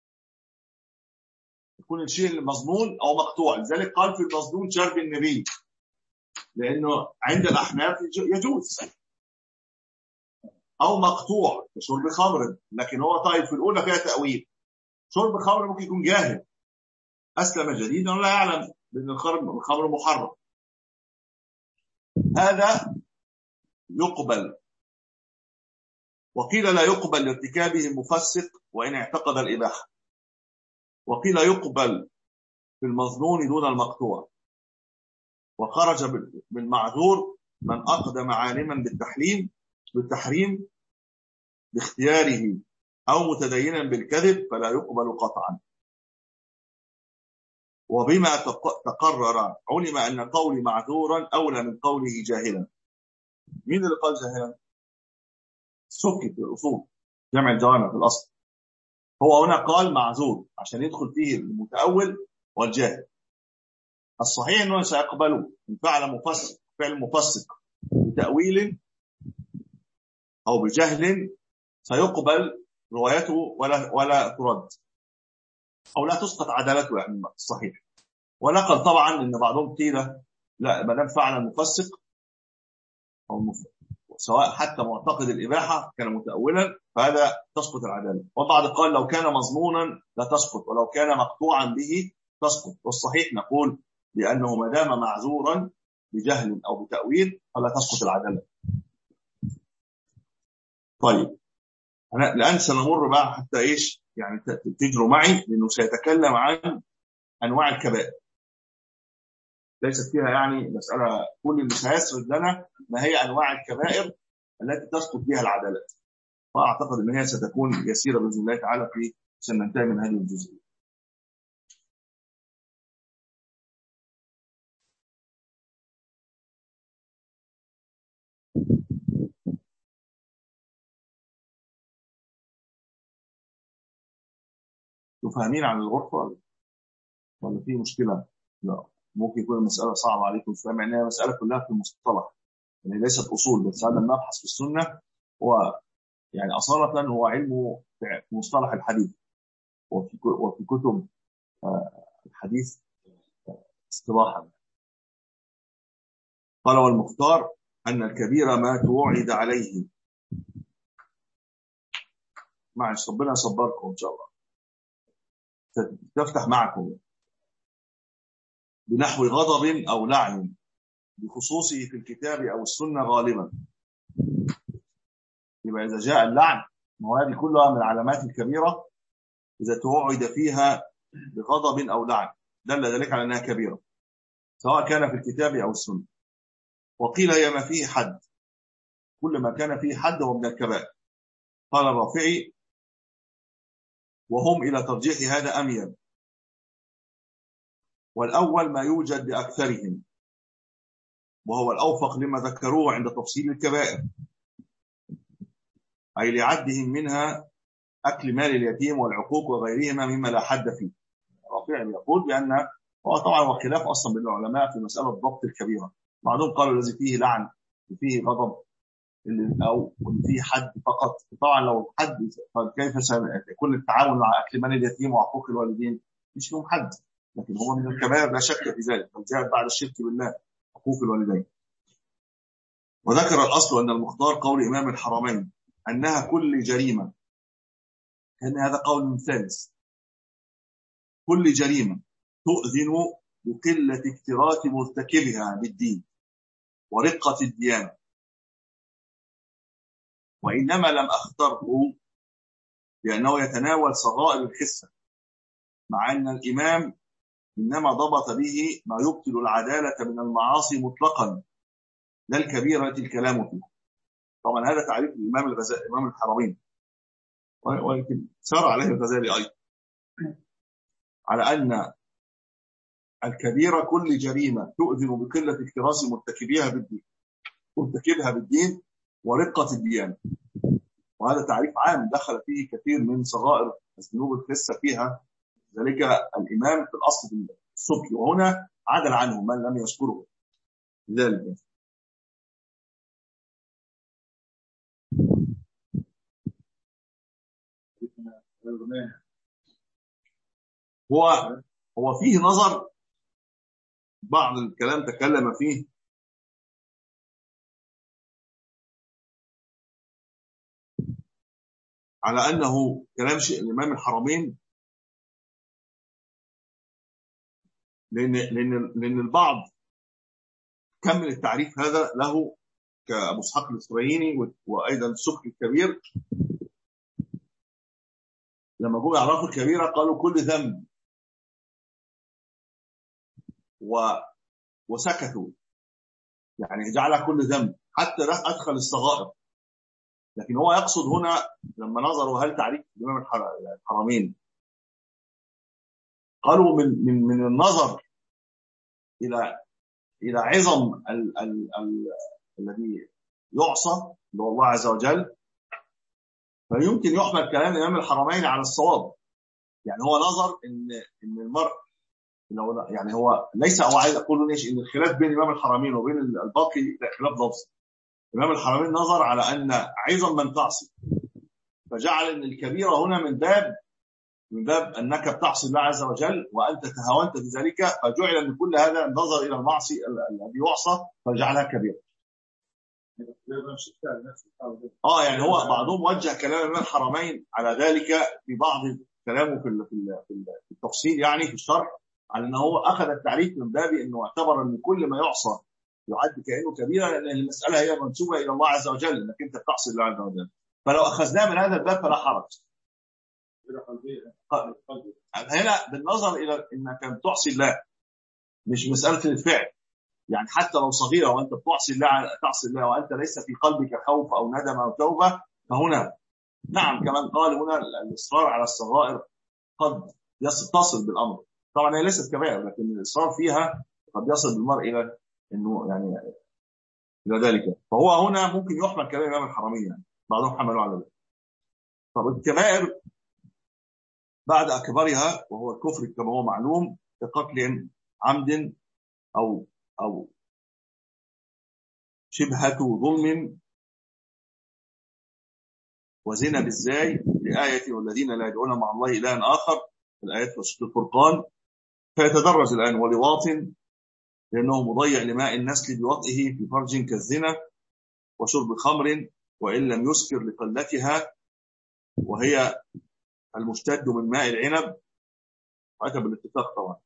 يكون الشيء المظنون أو مقطوع. لذلك قال في المظنون شرب النبي، لأنه عند الأحناف يجوز. أو مقطوع كشرب خمر، لكن هو طيب في الأولى فيها تأويل. شرب خمر ممكن يكون جاهل أسلم جديدا ولا يعلم بأن الخمر محرم، هذا يقبل. وقيل لا يقبل لارتكابه مفسق وإن اعتقد الإباحة، وقيل يقبل في المظنون دون المقطوع. وخرج بالمعذور من أقدم عالما بالتحليم بالتحريم باختياره أو متدينا بالكذب فلا يقبل قطعا. وبما تقرر علم أن قولي معذورا أولى من قوله جاهلا. مين اللي قال جاهلا؟ سكت في الأصول، جمع الجوامع في الأصل. هو هنا قال معذور عشان يدخل فيه المتأول والجاهل. الصحيح أنه سيقبله إن فعل مفسق فعل مفسق بتأويل أو بجهل سيقبل روايته ولا ولا ترد أو لا تسقط عدالته، يعني الصحيح. ونقل طبعا إن بعضهم قيل لا ما دام فعل مفسق أو مفسق سواء حتى معتقد الإباحة كان متأولا فهذا تسقط العدالة. وبعض قال لو كان مظنونا لا تسقط، ولو كان مقطوعا به تسقط. والصحيح نقول بأنه ما دام معذورا بجهل أو بتأويل فلا تسقط العدالة. طيب أنا الآن سنمر بقى حتى إيش يعني تجروا معي، لأنه سيتكلم عن أنواع الكبائر. ليست فيها يعني مسألة، كل اللي سيسرد لنا ما هي أنواع الكبائر التي تسقط بها العدالة. وأعتقد أن هي ستكون يسيرة بإذن الله تعالى في سننتهي من هذه الجزئية. فاهمين عن الغرفة ولا في مشكلة؟ لا، ممكن يكون المسألة صعبة عليكم شوية، مع أنها مسألة كلها في المصطلح، يعني ليست أصول، بس هذا المبحث في السنة هو يعني أصالة هو علمه في مصطلح الحديث وفي وفي كتب الحديث اصطلاحا. قال والمختار أن الكبير ما توعد عليه. معلش ربنا يصبركم إن شاء الله، تفتح معكم بنحو غضب أو لعن بخصوصه في الكتاب أو السنة غالبا. يبقى إذا جاء اللعن، ما هو هذه كلها من العلامات الكبيرة، إذا توعد فيها بغضب أو لعن دل ذلك على أنها كبيرة، سواء كان في الكتاب أو السنة. وقيل هي ما فيه حد، كل ما كان فيه حد هو من الكبائر. قال الرافعي وهم إلى ترجيح هذا أميل، والأول ما يوجد بأكثرهم، وهو الأوفق لما ذكروه عند تفصيل الكبائر، أي لعدهم منها أكل مال اليتيم والعقوق وغيرهما مما لا حد فيه. الرافعي يقول بأن هو طبعا وخلاف أصلا بين العلماء في مسألة ضبط الكبيرة. بعضهم قالوا الذي فيه لعن فيه غضب أو فيه حد فقط. طبعا لو حد فكيف سيكون التعاون مع أكل مال اليتيم وعقوق الوالدين؟ مش لهم حد، لكن هو من الكبائر لا شك في ذلك، بل جاءت بعد الشرك بالله حقوق الوالدين. وذكر الأصل أن المختار قول إمام الحرمين أنها كل جريمة، كان هذا قول ثالث، كل جريمة تؤذن بقلة اكتراث مرتكبها بالدين ورقة الديانة. وإنما لم أختره لأنه يتناول صغائر الخسة، مع أن الإمام إنما ضبط به ما يبطل العدالة من المعاصي مطلقا، لا الكبيرة الكلام فيه. طبعا هذا تعريف الإمام الغزالي إمام الحرمين، ويمكن سار عليه الغزالي أيضا، على أن الكبيرة كل جريمة تؤذن بقلة اكتراث مرتكبيها بالدين مرتكبها بالدين ورقة الديانة. وهذا تعريف عام دخل فيه كثير من صغائر الذنوب الخسة فيها ذلك الإمام في الأصل في السبكي، وهنا عدل عنه من لم يذكره ذلك. هو هو فيه نظر، بعض الكلام تكلم فيه على أنه كلام شيء الإمام الحرمين، لأن لأن لأن البعض كمل التعريف هذا له كأبو إسحاق الإسرائيلي وأيضا السبكي الكبير، لما جم يعرفوا الكبيرة قالوا كل ذنب و... وسكتوا، يعني جعل كل ذنب حتى أدخل الصغائر. لكن هو يقصد هنا لما نظروا هل تعريف الإمام الحرمين، قالوا من من من النظر إلى إلى عظم ال ال ال الذي يعصى اللي هو الله عز وجل، فيمكن يحمل كلام الإمام الحرمين على الصواب. يعني هو نظر إن إن المرء لو يعني هو ليس، هو عايز أقول ليش إن الخلاف بين الإمام الحرمين وبين الباقي خلاف لفظي. الإمام الحرمين نظر على أن عظم من تعصي، فجعل أن الكبيرة هنا من باب من باب أنك بتعصي الله عز وجل وأنت تهاونت في ذلك، فجعل من كل هذا النظر إلى المعصي الذي يعصى فجعلها كبيرة. آه يعني هو بعضهم وجه كلام الإمام الحرمين على ذلك في بعض كلامه في في التفصيل، يعني في الشرح، على أنه هو أخذ التعريف من باب أنه اعتبر أن كل ما يعصى يعد كأنه كبيرة، لأن المسألة هي منسوبة إلى الله عز وجل، أنك أنت بتعصي الله عز وجل. فلو أخذناه من هذا الباب فلا حرج. هنا بالنظر إلى أنك بتعصي الله، مش مسألة الفعل، يعني حتى لو صغيرة وأنت بتعصي الله تعصي الله وأنت ليس في قلبك خوف أو ندم أو توبة، فهنا نعم كمان قال هنا الإصرار على الصغائر قد تصل بالأمر، طبعا هي ليست كبائر لكن الإصرار فيها قد يصل بالمرء إلى إنه يعني إلى ذلك، فهو هنا ممكن يحمل كبائر إمام الحرمين، يعني بعضهم حملوا على ذلك. طب الكبائر بعد أكبرها وهو الكفر كما هو معلوم كقتل عمد أو أو شبهة ظلم وزنا بالزاي لآية والذين لا يدعون مع الله إلها آخر في الآيات في سورة الفرقان، فيتدرج الآن ولواط لأنه مضيع لماء النسل بوطئه في فرج كالزنا، وشرب خمر وإن لم يسكر لقلتها وهي المشتد من ماء العنب هذا بالاتفاق طبعا،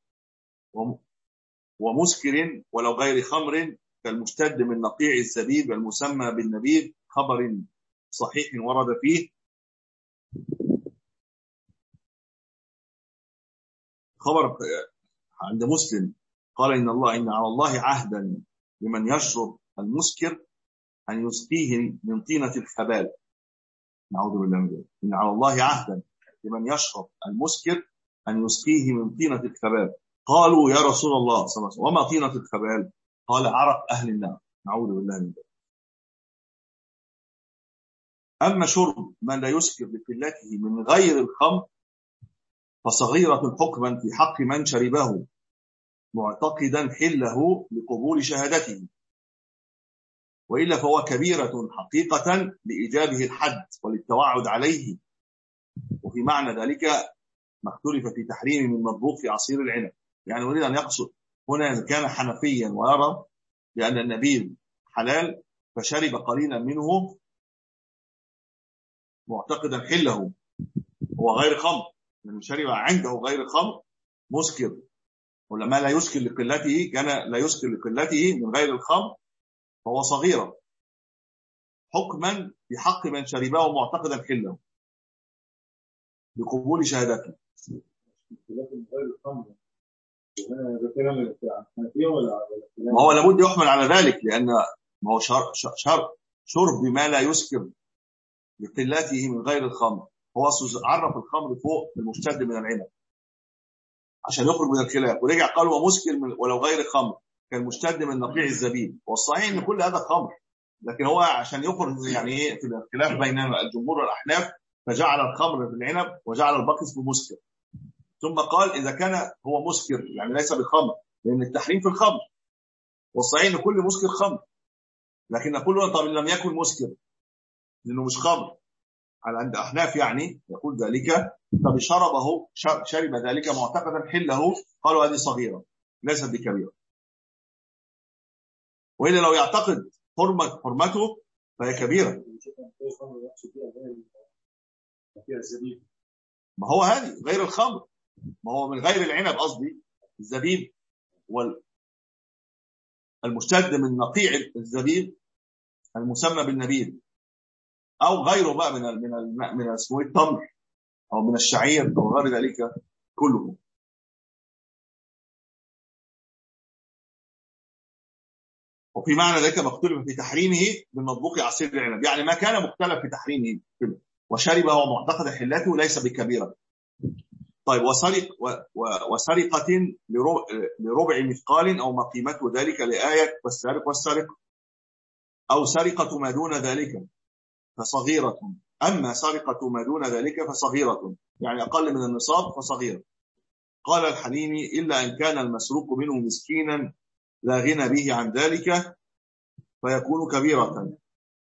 ومسكر ولو غير خمر كالمشتد من نقيع الزبيب المسمى بالنبيذ، خبر صحيح ورد فيه خبر عند مسلم قال إن الله إن على الله عهدا لمن يشرب المسكر أن يسقيه من طينة الخبال. نعوذ بالله من ذلك. إن على الله عهدا لمن يشرب المسكر أن يسقيه من طينة الخبال. قالوا يا رسول الله صلى الله عليه وسلم وما طينة الخبال؟ قال عرق أهل النار. نعوذ بالله من ذلك. أما شرب من لا يسكر بقلته من غير الخمر فصغيرة حكما في حق من شربه معتقدا حله لقبول شهادته، وإلا فهو كبيرة حقيقة لإيجابه الحد وللتوعد عليه. وفي معنى ذلك ما اختلف في تحريم من مطبوخ في عصير العنب، يعني أريد أن يقصد هنا إذا كان حنفيا ويرى بأن النبيذ حلال فشرب قليلا منه معتقدا حله هو غير خمر، يعني شرب عنده غير خمر مسكر، ولما لا يسكر لقلته كان لا يسكر لقلته من غير الخمر فهو صغيرا حكما في حق من شربه معتقدا حله بقبول شهادته. ما هو لابد يحمل على ذلك، لأن ما هو شر شر شرب ما لا يسكر لقلته من غير الخمر، هو عرف الخمر فوق المشتد من العنب عشان يخرج من الخلاف، ورجع قال ومسكر ولو غير خمر كالمشتد من نقيع الزبيب، والصحيح ان كل هذا خمر، لكن هو عشان يخرج يعني ايه في الخلاف بين الجمهور والاحناف فجعل الخمر في العنب وجعل الباقي اسمه مسكر، ثم قال اذا كان هو مسكر يعني ليس بالخمر لان التحريم في الخمر، والصحيح ان كل مسكر خمر، لكن نقول طب لم يكن مسكر لانه مش خمر على عند احناف يعني يقول ذلك، طب شربه شرب ذلك معتقدا حله، قالوا هذه صغيره ليست بكبيره، والا لو يعتقد حرمه حرمته فهي كبيره. ما هو هذه غير الخمر، ما هو من غير العنب قصدي الزبيب والمشتد من نقيع الزبيب المسمى بالنبيذ، او غيره بقى من ال من ال من اسمه التمر او من الشعير او غير ذلك كله. وفي معنى ذلك مختلف في تحريمه بالمطبوخ عصير العنب، يعني ما كان مختلف في تحريمه وشربه ومعتقد حلته ليس بكبيرة. طيب وسرق وسرقة لربع مثقال أو ما قيمته ذلك لآية والسارق والسارق، أو سرقة ما دون ذلك فصغيرة، أما سرقة ما دون ذلك فصغيرة يعني أقل من النصاب فصغيرة. قال الحليمي إلا أن كان المسروق منه مسكينا لا غنى به عن ذلك فيكون كبيرة.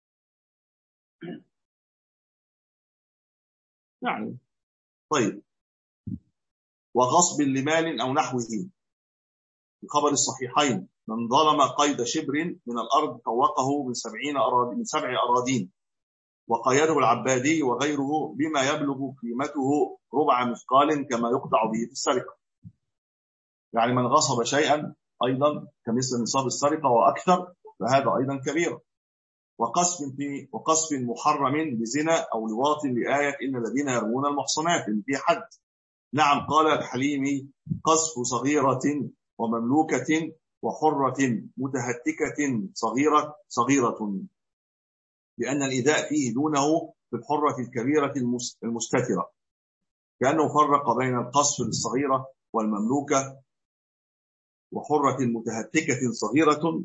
يعني طيب وغصب لمال أو نحوه في خبر الصحيحين من ظلم قيد شبر من الأرض طوقه من سبعين أراضين من سبع أراضين وقيده العبادي وغيره بما يبلغ قيمته ربع مثقال كما يقطع به في السرقة، يعني من غصب شيئا أيضا كمثل نصاب السرقة وأكثر فهذا أيضا كبير. وقصف في وقصف محرم بزنا أو لواط لآية إن الذين يرمون المحصنات إن في حد. نعم قال الحليمي قصف صغيرة ومملوكة وحرة متهتكة صغيرة صغيرة لأن الإيذاء فيه دونه في الحرة الكبيرة المستترة، كأنه فرق بين القصف الصغيرة والمملوكة وحرة متهتكة صغيرة.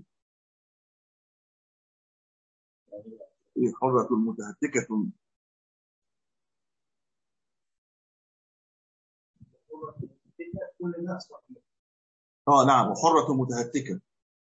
حرة متهتكة كل الناس اه نعم، وحرة متهتكة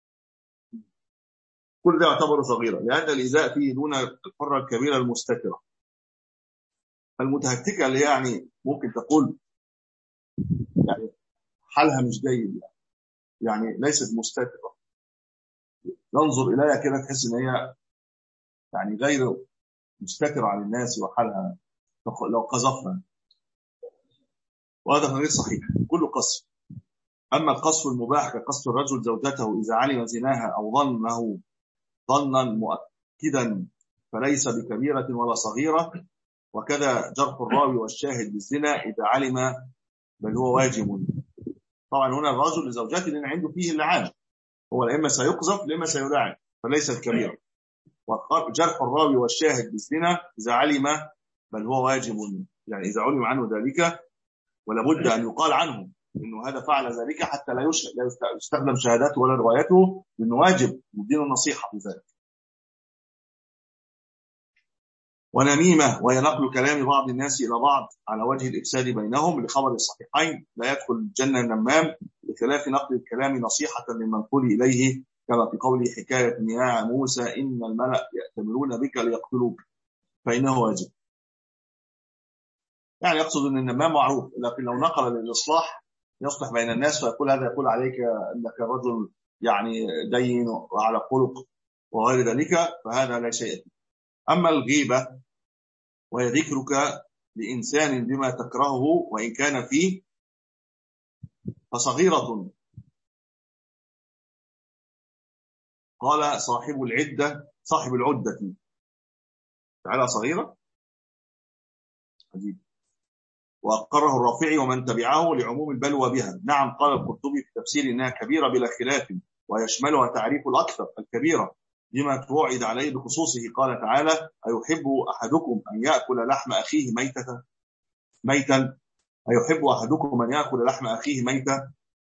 كل ده يعتبر صغيرة، لأن الإيذاء فيه دون الحرة الكبيرة المستترة. المتهتكة اللي يعني ممكن تقول يعني حالها مش جيد، يعني, يعني ليست مستترة، ننظر إليها كده تحس إن هي يعني غير مستترة عن الناس وحالها لو قذفها، وهذا غير صحيح. كل قصف. أما القصف المباح كقصف الرجل زوجته إذا علم زناها أو ظنه ظنا مؤكدا فليس بكبيرة ولا صغيرة، وكذا جرح الراوي والشاهد بالزنا إذا علم بل هو واجب. طبعا هنا الرجل لزوجته لأن عنده فيه اللعان، هو لإما سيقذف لإما سيلعن فليست كبيرة. وجرح الراوي والشاهد بالزنا إذا علم بل هو واجب، يعني إذا علم عنه ذلك ولابد أن يقال عنه إنه هذا فعل ذلك حتى لا يستخدم شهادته ولا روايته، لأنه واجب يدين النصيحة بذلك. ونميمة وهي نقل كلام بعض الناس إلى بعض على وجه الإفساد بينهم لخبر الصحيحين لا يدخل الجنة النمام، بخلاف نقل الكلام نصيحة للمنقول إليه كما في قوله حكاية يا موسى إن الملأ يأتمرون بك ليقتلوك فإنه واجب. يعني يقصد أن النمام معروف، لكن لو نقل للإصلاح يصلح بين الناس فيقول هذا يقول عليك أنك رجل يعني دين وعلى خلق وغير ذلك، فهذا لا شيء فيه. أما الغيبة وهي ذكرك لإنسان بما تكرهه وإن كان فيه فصغيرة. قال صاحب العدة صاحب العدة تعالى صغيرة عجيب. وأقره الرافعي ومن تبعه لعموم البلوى بها. نعم قال القرطبي في تفسير إنها كبيرة بلا خلاف، ويشملها تعريف الأكثر الكبيرة لما توعد عليه بخصوصه. قال تعالى أيحب أحدكم أن يأكل لحم أخيه ميتة ميتا أيحب أحدكم أن يأكل لحم أخيه ميتا.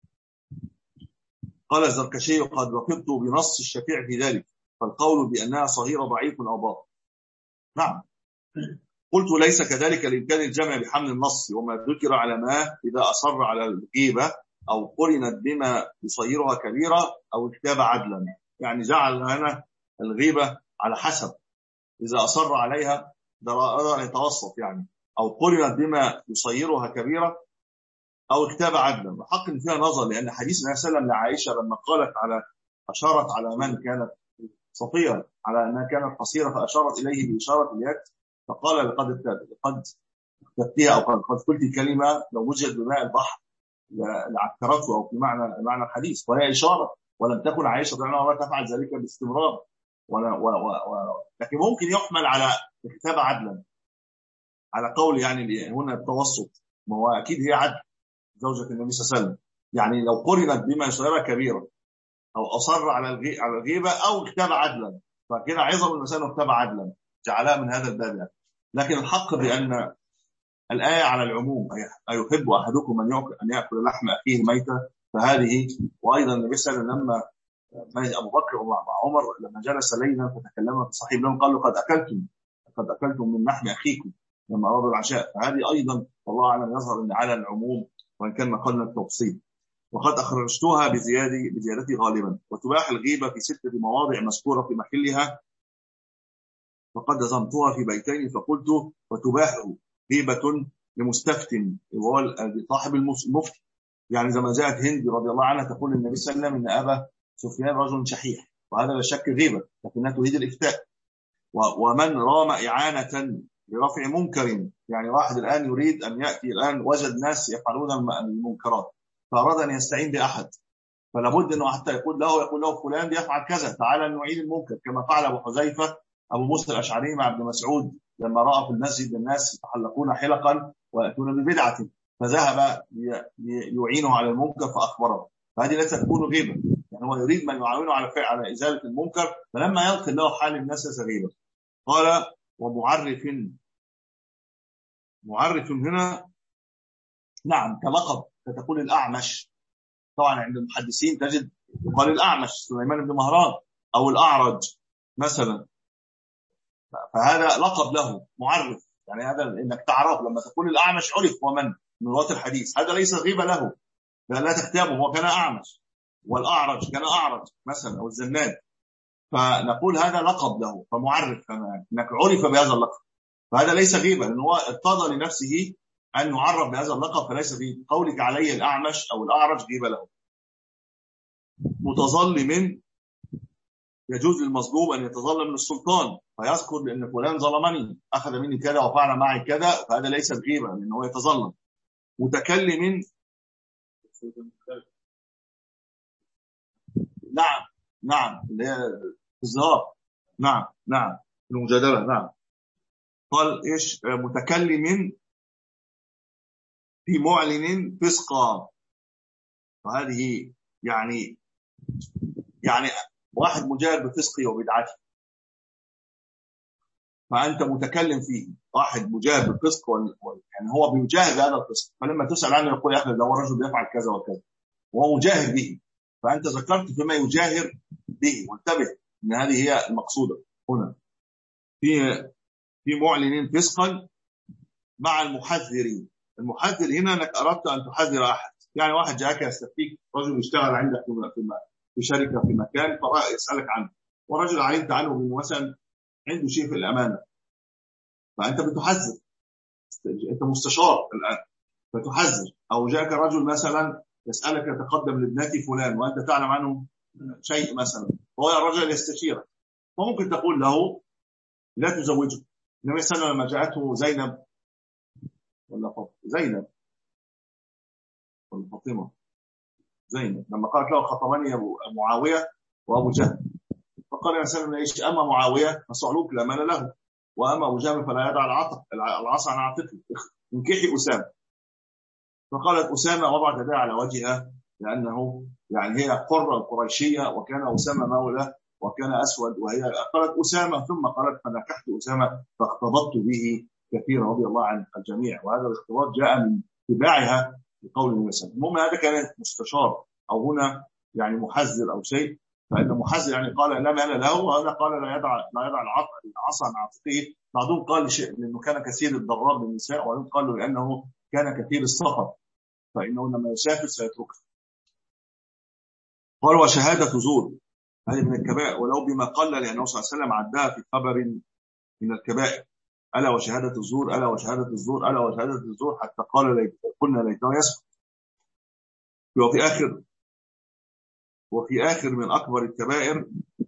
قال الزركشي قد رفضت بنص الشفيع في ذلك، فالقول بأنها صغيرة ضعيف أو باطل. نعم قلت ليس كذلك لإمكان الجمع بحمل النص وما ذكر على ما إذا أصر على الغيبة أو قرنت بما يصيرها كبيرة أو اكتاب عدلا، يعني جعل هنا الغيبة على حسب إذا أصر عليها ده يتوسط يعني، أو قرنت بما يصيرها كبيرة أو اكتاب عدلا. وحق فيها نظر، لأن حديث النبي صلى الله عليه وسلم لعائشة لما قالت على أشارت على من كانت صفية على أنها كانت قصيرة فأشارت إليه بإشارة اليد، فقال لقد قد تبتيها أو قد قد قلت كلمة لو وجد بماء البحر لعكرته، أو في معنى معنى الحديث، وهي إشارة، ولم تكن عائشة رضي الله عنها تفعل ذلك باستمرار. ولا و و و لكن ممكن يحمل على اكتاب عدلا على قول يعني هنا التوسط، ما هو أكيد هي عدل زوجة النبي صلى الله عليه وسلم، يعني لو قرنت بما يصيرها كبيرة أو أصر على على الغيبة أو اكتاب عدلا فكده عظم المسألة اكتاب عدلا جعلها من هذا الباب يعني. لكن الحق بأن الآية على العموم أيحب أحدكم أن يأكل لحم أخيه ميتا، فهذه. وأيضا النبي صلى الله عليه وسلم لما أبو بكر مع عمر لما جلس ليلا فتكلم في صحيح لهم قال له قد أكلتم قد أكلتم من لحم أخيكم لما أرادوا العشاء، فهذه أيضا والله أعلم يظهر أن على العموم وإن كان قلنا التفصيل. وقد أخرجتها بزيادة بزيادتي غالبا. وتباح الغيبة في ستة مواضع مذكورة في محلها، فقد ضمتها في بيتين فقلت وتباح غيبة لمستفتن وهو صاحب المفتي، يعني زي ما جاءت هند رضي الله عنها تقول للنبي صلى الله عليه وسلم إن أبا سفيان رجل شحيح، وهذا لا شك غيبة لكنها تريد الإفتاء. ومن رام إعانة لرفع منكر، يعني واحد الآن يريد أن يأتي الآن وجد ناس يفعلون المنكرات فأراد أن يستعين بأحد، فلا بد أنه حتى يقول له يقول له فلان بيفعل كذا تعالى نعيد المنكر، كما فعل أبو حذيفة أبو موسى الأشعري مع ابن مسعود لما رأى في المسجد الناس يتحلقون حلقا ويأتون ببدعة فذهب يعينه على المنكر فأخبره، فهذه لا تكون غيبة، يعني هو يريد من يعاونه على على إزالة المنكر، فلما ينقل له حال الناس غيبة. قال ومعرف. معرف هنا نعم كلقب، فتقول الأعمش. طبعا عند المحدثين تجد يقال الأعمش سليمان بن مهران أو الأعرج مثلا، فهذا لقب له معرف. يعني هذا انك تعرف لما تقول الأعمش عرف ومن من رواة الحديث، هذا ليس غيبة له، لا, لا تكتابه، هو كان أعمش، والأعرج كان أعرج مثلا، أو الزناد، فنقول هذا لقب له فمعرف كمان انك عرف بهذا اللقب، فهذا ليس غيبة، لأنه هو ارتضى لنفسه أن يعرف بهذا اللقب، فليس غيبة. قولك علي الأعمش أو الأعرج غيبة له. متظلم، يجوز للمظلوم أن يتظلم من السلطان فيذكر لأن فلان ظلمني، أخذ مني كذا وفعل معي كذا، فهذا ليس غيبة لأنه يتظلم. متكلم، نعم نعم اللي هي الزهار، نعم نعم المجادلة، نعم. قال إيش؟ متكلم في معلن فسقا، وهذه يعني يعني واحد مجاهر بفسقه وبدعته، فأنت متكلم فيه. واحد مجاهر بالفسق وال... يعني هو بيجاهر بهذا الفسق، فلما تسأل عنه يقول يا أخي ده هو الرجل بيفعل كذا وكذا وهو مجاهر به، فأنت ذكرت فيما يجاهر به، وانتبه إن هذه هي المقصودة هنا. في في معلن فسقا مع المحذرين. المحذر هنا انك اردت ان تحذر احد، يعني واحد جاءك يستفتيك، رجل يشتغل عندك في في شركه في مكان، فيسالك عنه، ورجل علمت عنه بانه مثلا عنده شيء في الامانه، فانت بتحذر، انت مستشار الان فتحذر. او جاءك رجل مثلا يسالك يتقدم لابنتي فلان وانت تعلم عنه شيء مثلا، وهو الرجل يستشيرك، فممكن تقول له لا تزوجه. النبي صلى الله عليه وسلم لما جاءته زينب ولا فاطمه، زينب ولا فاطمه، زينب، لما قالت له خطبني ابو معاويه وابو جهل، فقال يا سلام ايش؟ اما معاويه فصعلوك لا مال له، واما ابو جهل فلا يدع العطف العصا عن عاتقه، انكحي اسامه. فقالت اسامه وضعت يدها على وجهها، لانه يعني هي قره القريشيه، وكان اسامه مولى وكان اسود، وهي قالت اسامه، ثم قالت فنكحت اسامه فاختبطت به كثيرا رضي الله عن الجميع. وهذا الاختباط جاء من تباعها بقول النبي صلى الله عليه وسلم. المهم هذا كان مستشار، او هنا يعني محذر او شيء، فان محذر يعني قال لا مال له، وهذا قال لا يدع لا يدع العصا عن عاتقه. بعضهم قال شيء لانه كان كثير الضرار للنساء، وبعضهم قالوا لانه كان كثير السفر، فانه لما يسافر سيتركه. قال وشهاده زور، هذه من الكبائر، ولو بما قل، لانه صلى الله عليه وسلم عدها في خبر من الكبائر، الا وشهاده الزور، الا وشهاده الزور، الا وشهاده الزور، حتى قال ليت قلنا ليته يسكت. وفي اخر وفي آخر من أكبر الكبائر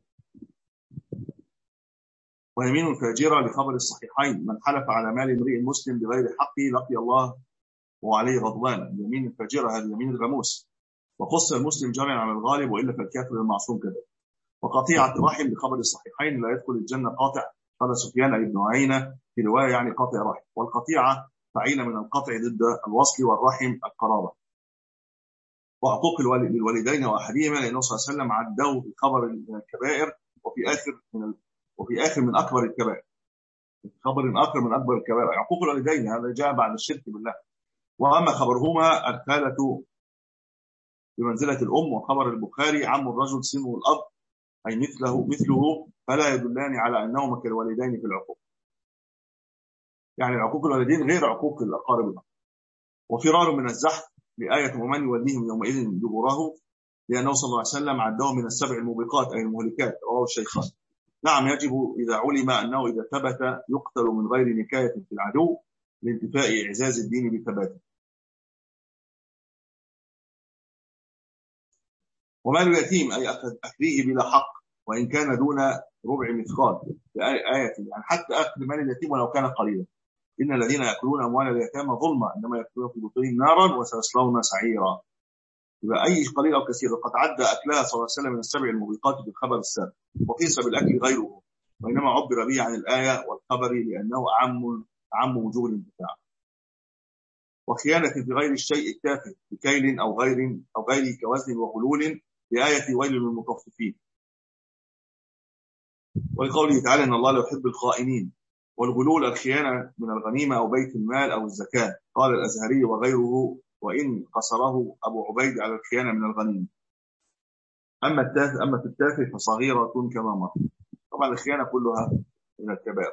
ويمين الفاجرة لخبر الصحيحين، من حلف على مال امرئ مسلم بغير حقه لقي الله وعليه غضبان. اليمين الفاجرة هذه يمين الغموس، وخص المسلم جميعا على الغالب، وإلا فالكافر المعصوم كذلك. وقطيعة الرحم بخبر الصحيحين، لا يدخل الجنة قاطع، قال سفيان بن عيينة في رواية يعني قاطع رحم، والقطيعة فعيلة من القطع ضد الوصل، والرحم القرابة. وعقوق الوالدين واحدهما، لانه صلى الله عليه وسلم عدوا بخبر الكبائر، وفي اخر من وفي اخر من اكبر الكبائر، خبر اخر من اكبر الكبائر عقوق الوالدين، هذا جاء بعد الشرك بالله. واما خبرهما الخاله بمنزله الام، وخبر البخاري عم الرجل سنه الاب اي مثله مثله، فلا يدلان على انهما كالوالدين في العقوق، يعني عقوق الوالدين غير عقوق الاقارب. وفرار من الزحف بآية ومن يوليهم يومئذ دبره، لأنه صلى الله عليه وسلم عده من السبع الموبقات أي المهلكات، رواه الشيخان. نعم يجب إذا علم أنه إذا ثبت يقتل من غير نكاية في العدو، لانتفاء إعزاز الدين بثباته. ومال اليتيم أي أخذيه بلا حق، وإن كان دون ربع مثقال، آية يعني حتى أخذ مال اليتيم ولو كان قليلا. إن الذين يأكلون أموال اليتامى ظلما إنما يأكلون في بطونهم نارا وسيصلون سعيرا. يبقى أي قليل أو كثير، وقد عد أكلها صلى الله عليه وسلم من السبع الموبقات بالخبر السابق، وقيس بالأكل غيره، وإنما عبر به عن الآية والخبر لأنه أعم أعم وجوه الانتفاع. وخيانة في غير الشيء التافه بكيل أو غير أو غيره كوزن وغلول، بآية ويل للمطففين. ولقوله تعالى إن الله لا يحب الخائنين، والغلول الخيانة من الغنيمة أو بيت المال أو الزكاة. قال الأزهري وغيره: وإن قصره أبو عبيد على الخيانة من الغنيمة. أما التافه أما في التافه فصغيرة كما مر. طبعا الخيانة كلها من الكبائر.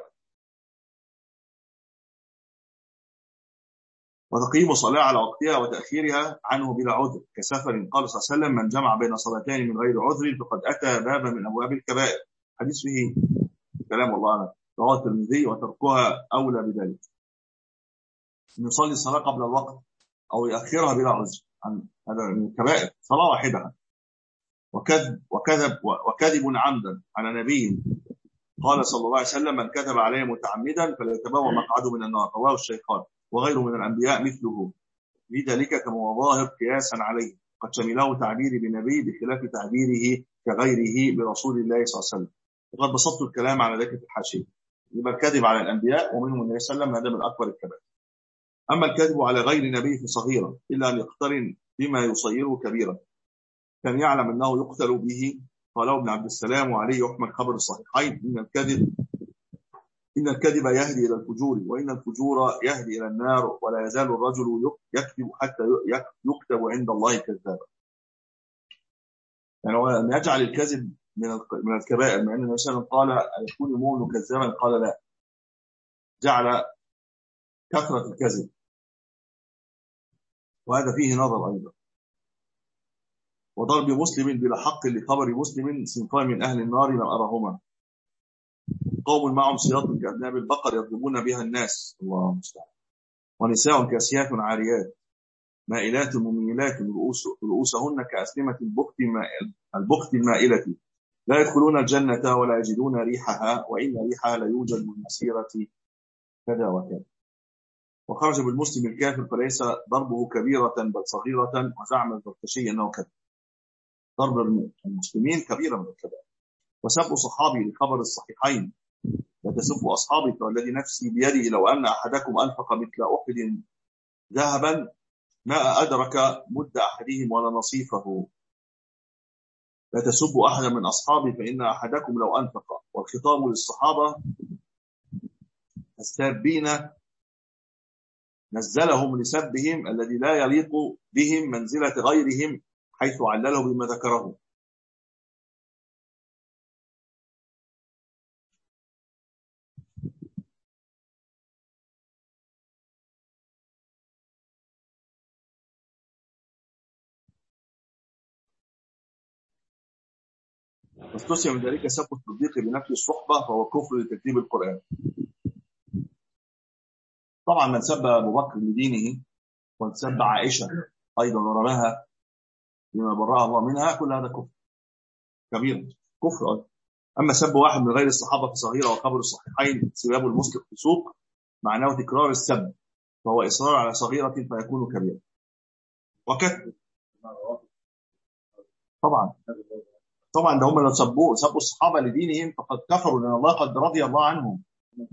وتقييم الصلاة على وقتها وتأخيرها عنه بلا عذر كسفر. قال صلى الله عليه وسلم: من جمع بين صلاتين من غير عذر فقد أتى بابا من أبواب الكبائر. حديث فيه كلام الله عنه رواه الترمذي، وتركها أولى بذلك. أن يصلي الصلاة قبل الوقت أو يأخرها بلا عذر، هذا من الكبائر. صلاة واحدة. وكذب وكذب وكذب عمدا على نبي. قال صلى الله عليه وسلم: من كذب عليه متعمدا فليتبوأ مقعده من النار. رواه الشيخان. وغيره من الأنبياء مثله في ذلك كما هو ظاهر قياسا عليه، قد شمله تعبيري بنبي بخلاف تعبيره كغيره برسول الله صلى الله عليه وسلم. وقد بسطت الكلام على ذلك في الحاشية. يبقى الكذب على الأنبياء ومنهم النبي صلى الله عليه وسلم هذا من أكبر الكبائر. أما الكذب على غير نبي فصغيرة إلا أن يقترن بما يصيره كبيرا، كان يعلم أنه يقتل به. قاله ابن عبد السلام وعليه يحمل خبر الصحيحين: إن الكذب إن الكذب يهدي إلى الفجور، وإن الفجور يهدي إلى النار، ولا يزال الرجل يكذب حتى يكتب عند الله كذابا. يعني هو أن يجعل الكذب من الكبائر، مع أن النبي صلى الله عليه وسلم قال: يكون المؤمن كذابا؟ قال لا، جعل كثرة الكذب، وهذا فيه نظر أيضا. وضرب مسلم بلا حق لخبر مسلم: صنفان من أهل النار لم أرهما، قوم معهم سياط كأذناب البقر يضربون بها الناس، الله المستعان، ونساء كاسيات عاريات مائلات مميلات رؤوس رؤوسهن كأسنمة البخت البخت المائلة، لا يدخلون الجنة ولا يجدون ريحها، وإن ريحها لا يوجد من مسيرة كذا وكذا. وخرج بالمسلم الكافر فليس ضربه كبيرة بل صغيرة، وزعم الزركشي أنه كذب. ضرب المسلمين كبيرة من الكبائر. وسب صحابي لخبر الصحيحين: لا تسبوا أصحابي فوالذي نفسي بيده لو أن أحدكم أنفق مثل أحد ذهبا ما أدرك مد أحدهم ولا نصيفه. لا تسبوا أحدا من أصحابي فإن أحدكم لو أنفق. والخطاب للصحابة السابين نزلهم لسبهم الذي لا يليق بهم منزلة غيرهم، حيث علله بما ذكره. واستثني من ذلك سب الصديق بنفس الصحبة فهو كفر لتكذيب القرآن. طبعا من سب أبو بكر لدينه، وسب عائشة أيضا ورماها بما برأها الله منها، كل هذا كفر كبير، كفر أيضا. أما سب واحد من غير الصحابة في صغيرة وخبر الصحيحين سباب المسلم فسوق، معناه تكرار السب، فهو إصرار على صغيرة فيكون كبيرا. وكذب طبعا طبعا ده هم لو سبوا سبوا الصحابة لدينهم فقد كفروا، لأن الله قد رضي الله عنهم.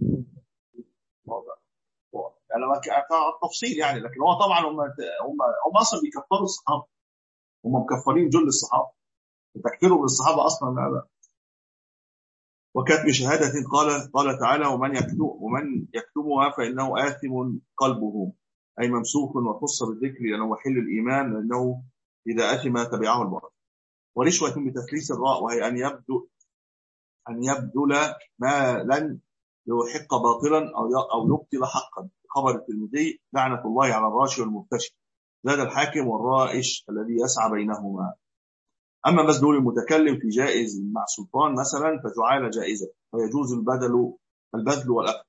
يعني التفصيل يعني، لكن هو طبعا هم هم هم اصلا بيكفروا الصحابه، هم مكفرين جل الصحابه، تكفيروا بالصحابه اصلا لا لا. وكتب شهاده قال قال تعالى: ومن يكتم ومن يكتمها فانه آثم قلبه، اي ممسوك وخص بالذكر لانه محل الايمان، لانه اذا اثم تبعه الباطل. ورشوه بتثليث الراء، وهي ان يبدو ان يبذل ما لن يحق باطلا او او يبطل حقا. خبر الترمذي: لعنه الله على الراشي والمرتشي. زاد الحاكم: والرائش الذي يسعى بينهما. اما مزدول المتكلم في جائز مع سلطان مثلا فجعل جائزه، ويجوز البدل البذل والاخذ.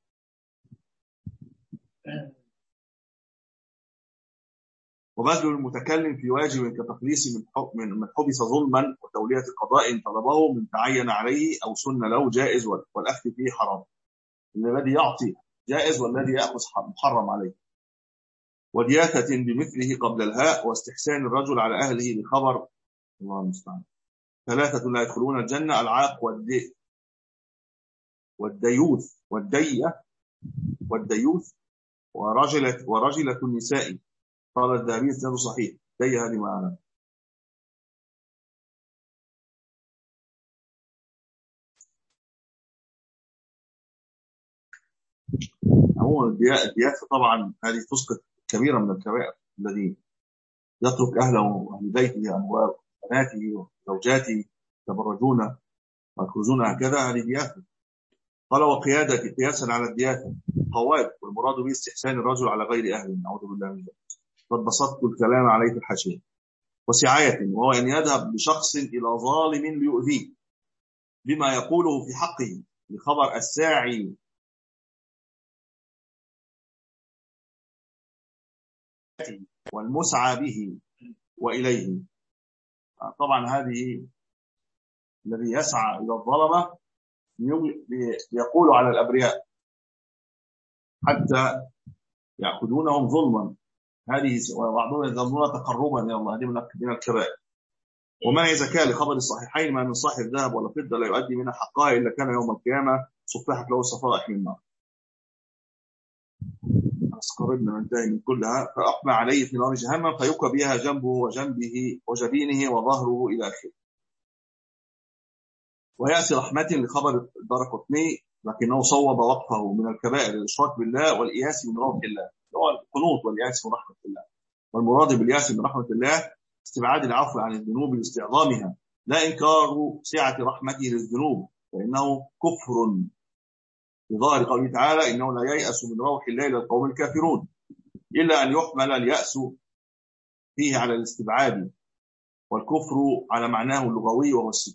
وبذل المتكلم في واجب كتخليص من من حبس ظلما وتوليه قضاء طلبه من تعين عليه او سن له جائز، والاخذ فيه حرام. الذي يعطي جائز والذي يأخذ محرم عليه. ودياثة بمثله قبل الهاء، واستحسان الرجل على أهله بخبر، الله المستعان. ثلاثة لا يدخلون الجنة: العاق والدي والديوث والدية والديوث ورجلة ورجلة النساء. قال الذهبي إسناده صحيح. دية هذه معنا. عموما الدياثة طبعا هذه تسقط كبيرة من الكبائر، الذي يترك أهله وأهل بيته أموال بناته وزوجاته يتبرجون ويخرجون هكذا، هذه دياثة. قال وقيادة قياسا على الدياثة قواد، والمراد به استحسان الرجل على غير أهله، نعوذ بالله من ذلك. قد بسطت الكلام عليه في الحاشية. وسعاية، وهو أن يذهب بشخص إلى ظالم ليؤذيه بما يقوله في حقه، لخبر الساعي والمسعى به وإليه. طبعا هذه الذي يسعى إلى الظلمة يقول على الأبرياء حتى يأخذونهم ظلما، هذه وبعضهم يظنون تقربا إلى الله، هذه من الكبائر. ومنع زكاة لخبر الصحيحين ما من صاحب ذهب ولا فضة لا يؤدي منها حقها إلا كان يوم القيامة صفحت له صفائح من النار. قربنا ننتهي من كلها. فأقمع عليه في نار جهنم فيكوى بها جنبه وجنبه وجبينه وظهره إلى آخره. ويأتي رحمة لخبر الدارقطني لكنه صوب وقفه من الكبائر الإشراك بالله والإياس من رحمة الله، هو القنوط والإياس من رحمة الله. والمراد بالإياس من رحمة الله استبعاد العفو عن الذنوب لاستعظامها، لا إنكار سعة رحمته للذنوب، فإنه كفر بظاهر قوله تعالى إنه لا ييأس من روح الله إلا القوم الكافرون، إلا أن يحمل اليأس فيه على الاستبعاد، والكفر على معناه اللغوي وهو السجن.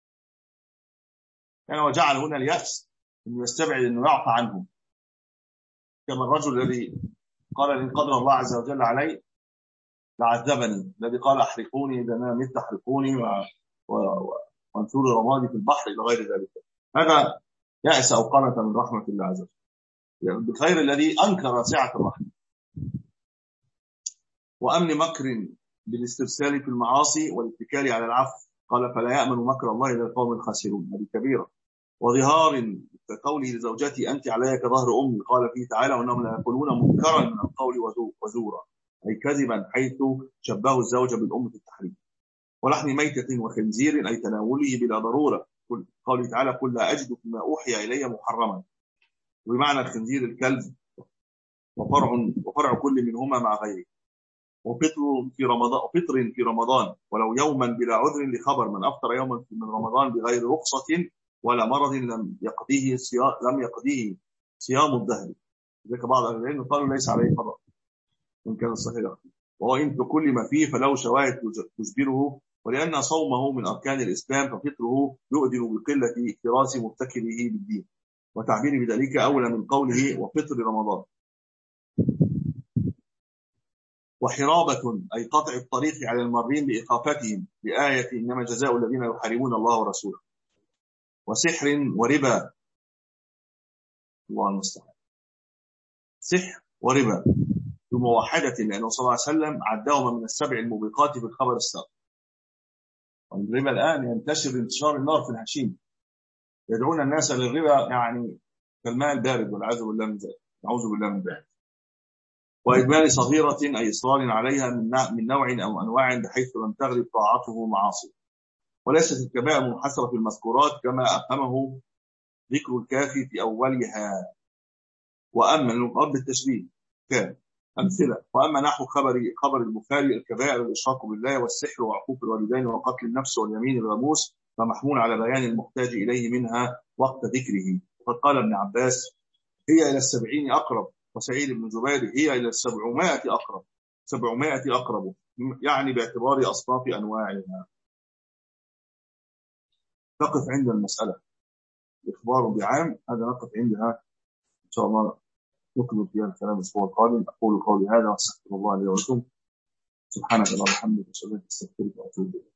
يعني وجعل هنا اليأس أنه يستبعد أنه يعفى عنه، كما الرجل الذي قال إن قدر الله عز وجل علي لعذبني، الذي قال أحرقوني إذا أنا مت أحرقوني وانثروا رمادي في البحر إلى غير ذلك. هذا يأس أو قنط من رحمة الله عز وجل، يعني بخير الذي أنكر سعة الرحمة. وأمن مكر بالاسترسال في المعاصي والاتكال على العفو، قال فلا يأمن مكر الله إلا القوم الخاسرون، هذه كبيرة. وظهار كقوله لزوجتي أنت علي كظهر أمي، قال فيه تعالى وأنهم لا يقولون منكرا من القول وزورا، أي كذبا، حيث شبهوا الزوج بالأم في التحريم. ولحم ميتة وخنزير أي تناوله بلا ضرورة، قال تعالى قل لا أجد فيما أوحي إلي محرما، وبمعنى الخنزير الكلب، وفرع, وفرع كل منهما مع غيره. وفطر في رمضان وفطر في رمضان ولو يوما بلا عذر، لخبر من أفطر يوما من رمضان بغير رخصة ولا مرض لم يقضيه صيام لم يقضيه صيام الدهر. ذلك بعض أهل العلم قالوا ليس عليه قضاء إن كان صحيح، وهو إن كل ما فيه فله شواهد تجبره، ولأن صومه من أركان الإسلام ففطره يؤذن بقلة اكتراث مبتكره بالدين، وتعبير بذلك أولى من قوله وفطر رمضان. وحرابة أي قطع الطريق على المارين بإخافتهم بآية إنما جزاء الذين يحاربون الله ورسوله. وسحر وربا، الله المستعان، سحر وربا بموحدة، لأنه صلى الله عليه وسلم عداهما من السبع الموبقات في الخبر السابق. والربا الآن ينتشر انتشار النار في الهشيم، يدعون الناس للربا يعني كالماء البارد، والعياذ بالله من ذلك، نعوذ بالله من ذلك. وإجمال صغيرة أي إصرار عليها من نوع أو أنواع بحيث لم تغلب طاعته معاصي. وليست الكبائر منحصرة في المذكورات كما أفهمه ذكر الكافي في أولها. وأما الأرض بالتشبيه كان أمثلة. وأما نحو خبر خبر البخاري الكبائر الإشراك بالله والسحر وعقوق الوالدين وقتل النفس واليمين الغموس، فمحمول على بيان المحتاج إليه منها وقت ذكره. وقد قال ابن عباس هي إلى السبعين أقرب، وسعيد بن جبير هي إلى السبعمائة أقرب سبعمائة أقرب، يعني باعتبار أصناف أنواعها. نقف عند المسألة إخبار بعام، هذا نقف عندها إن شاء الله، نكمل فيها الكلام الأسبوع القادم. أقول قولي هذا وأستغفر الله لي ولكم. سبحانك اللهم وبحمدك أشهد أن لا إله إلا أنت أستغفرك وأتوب إليك.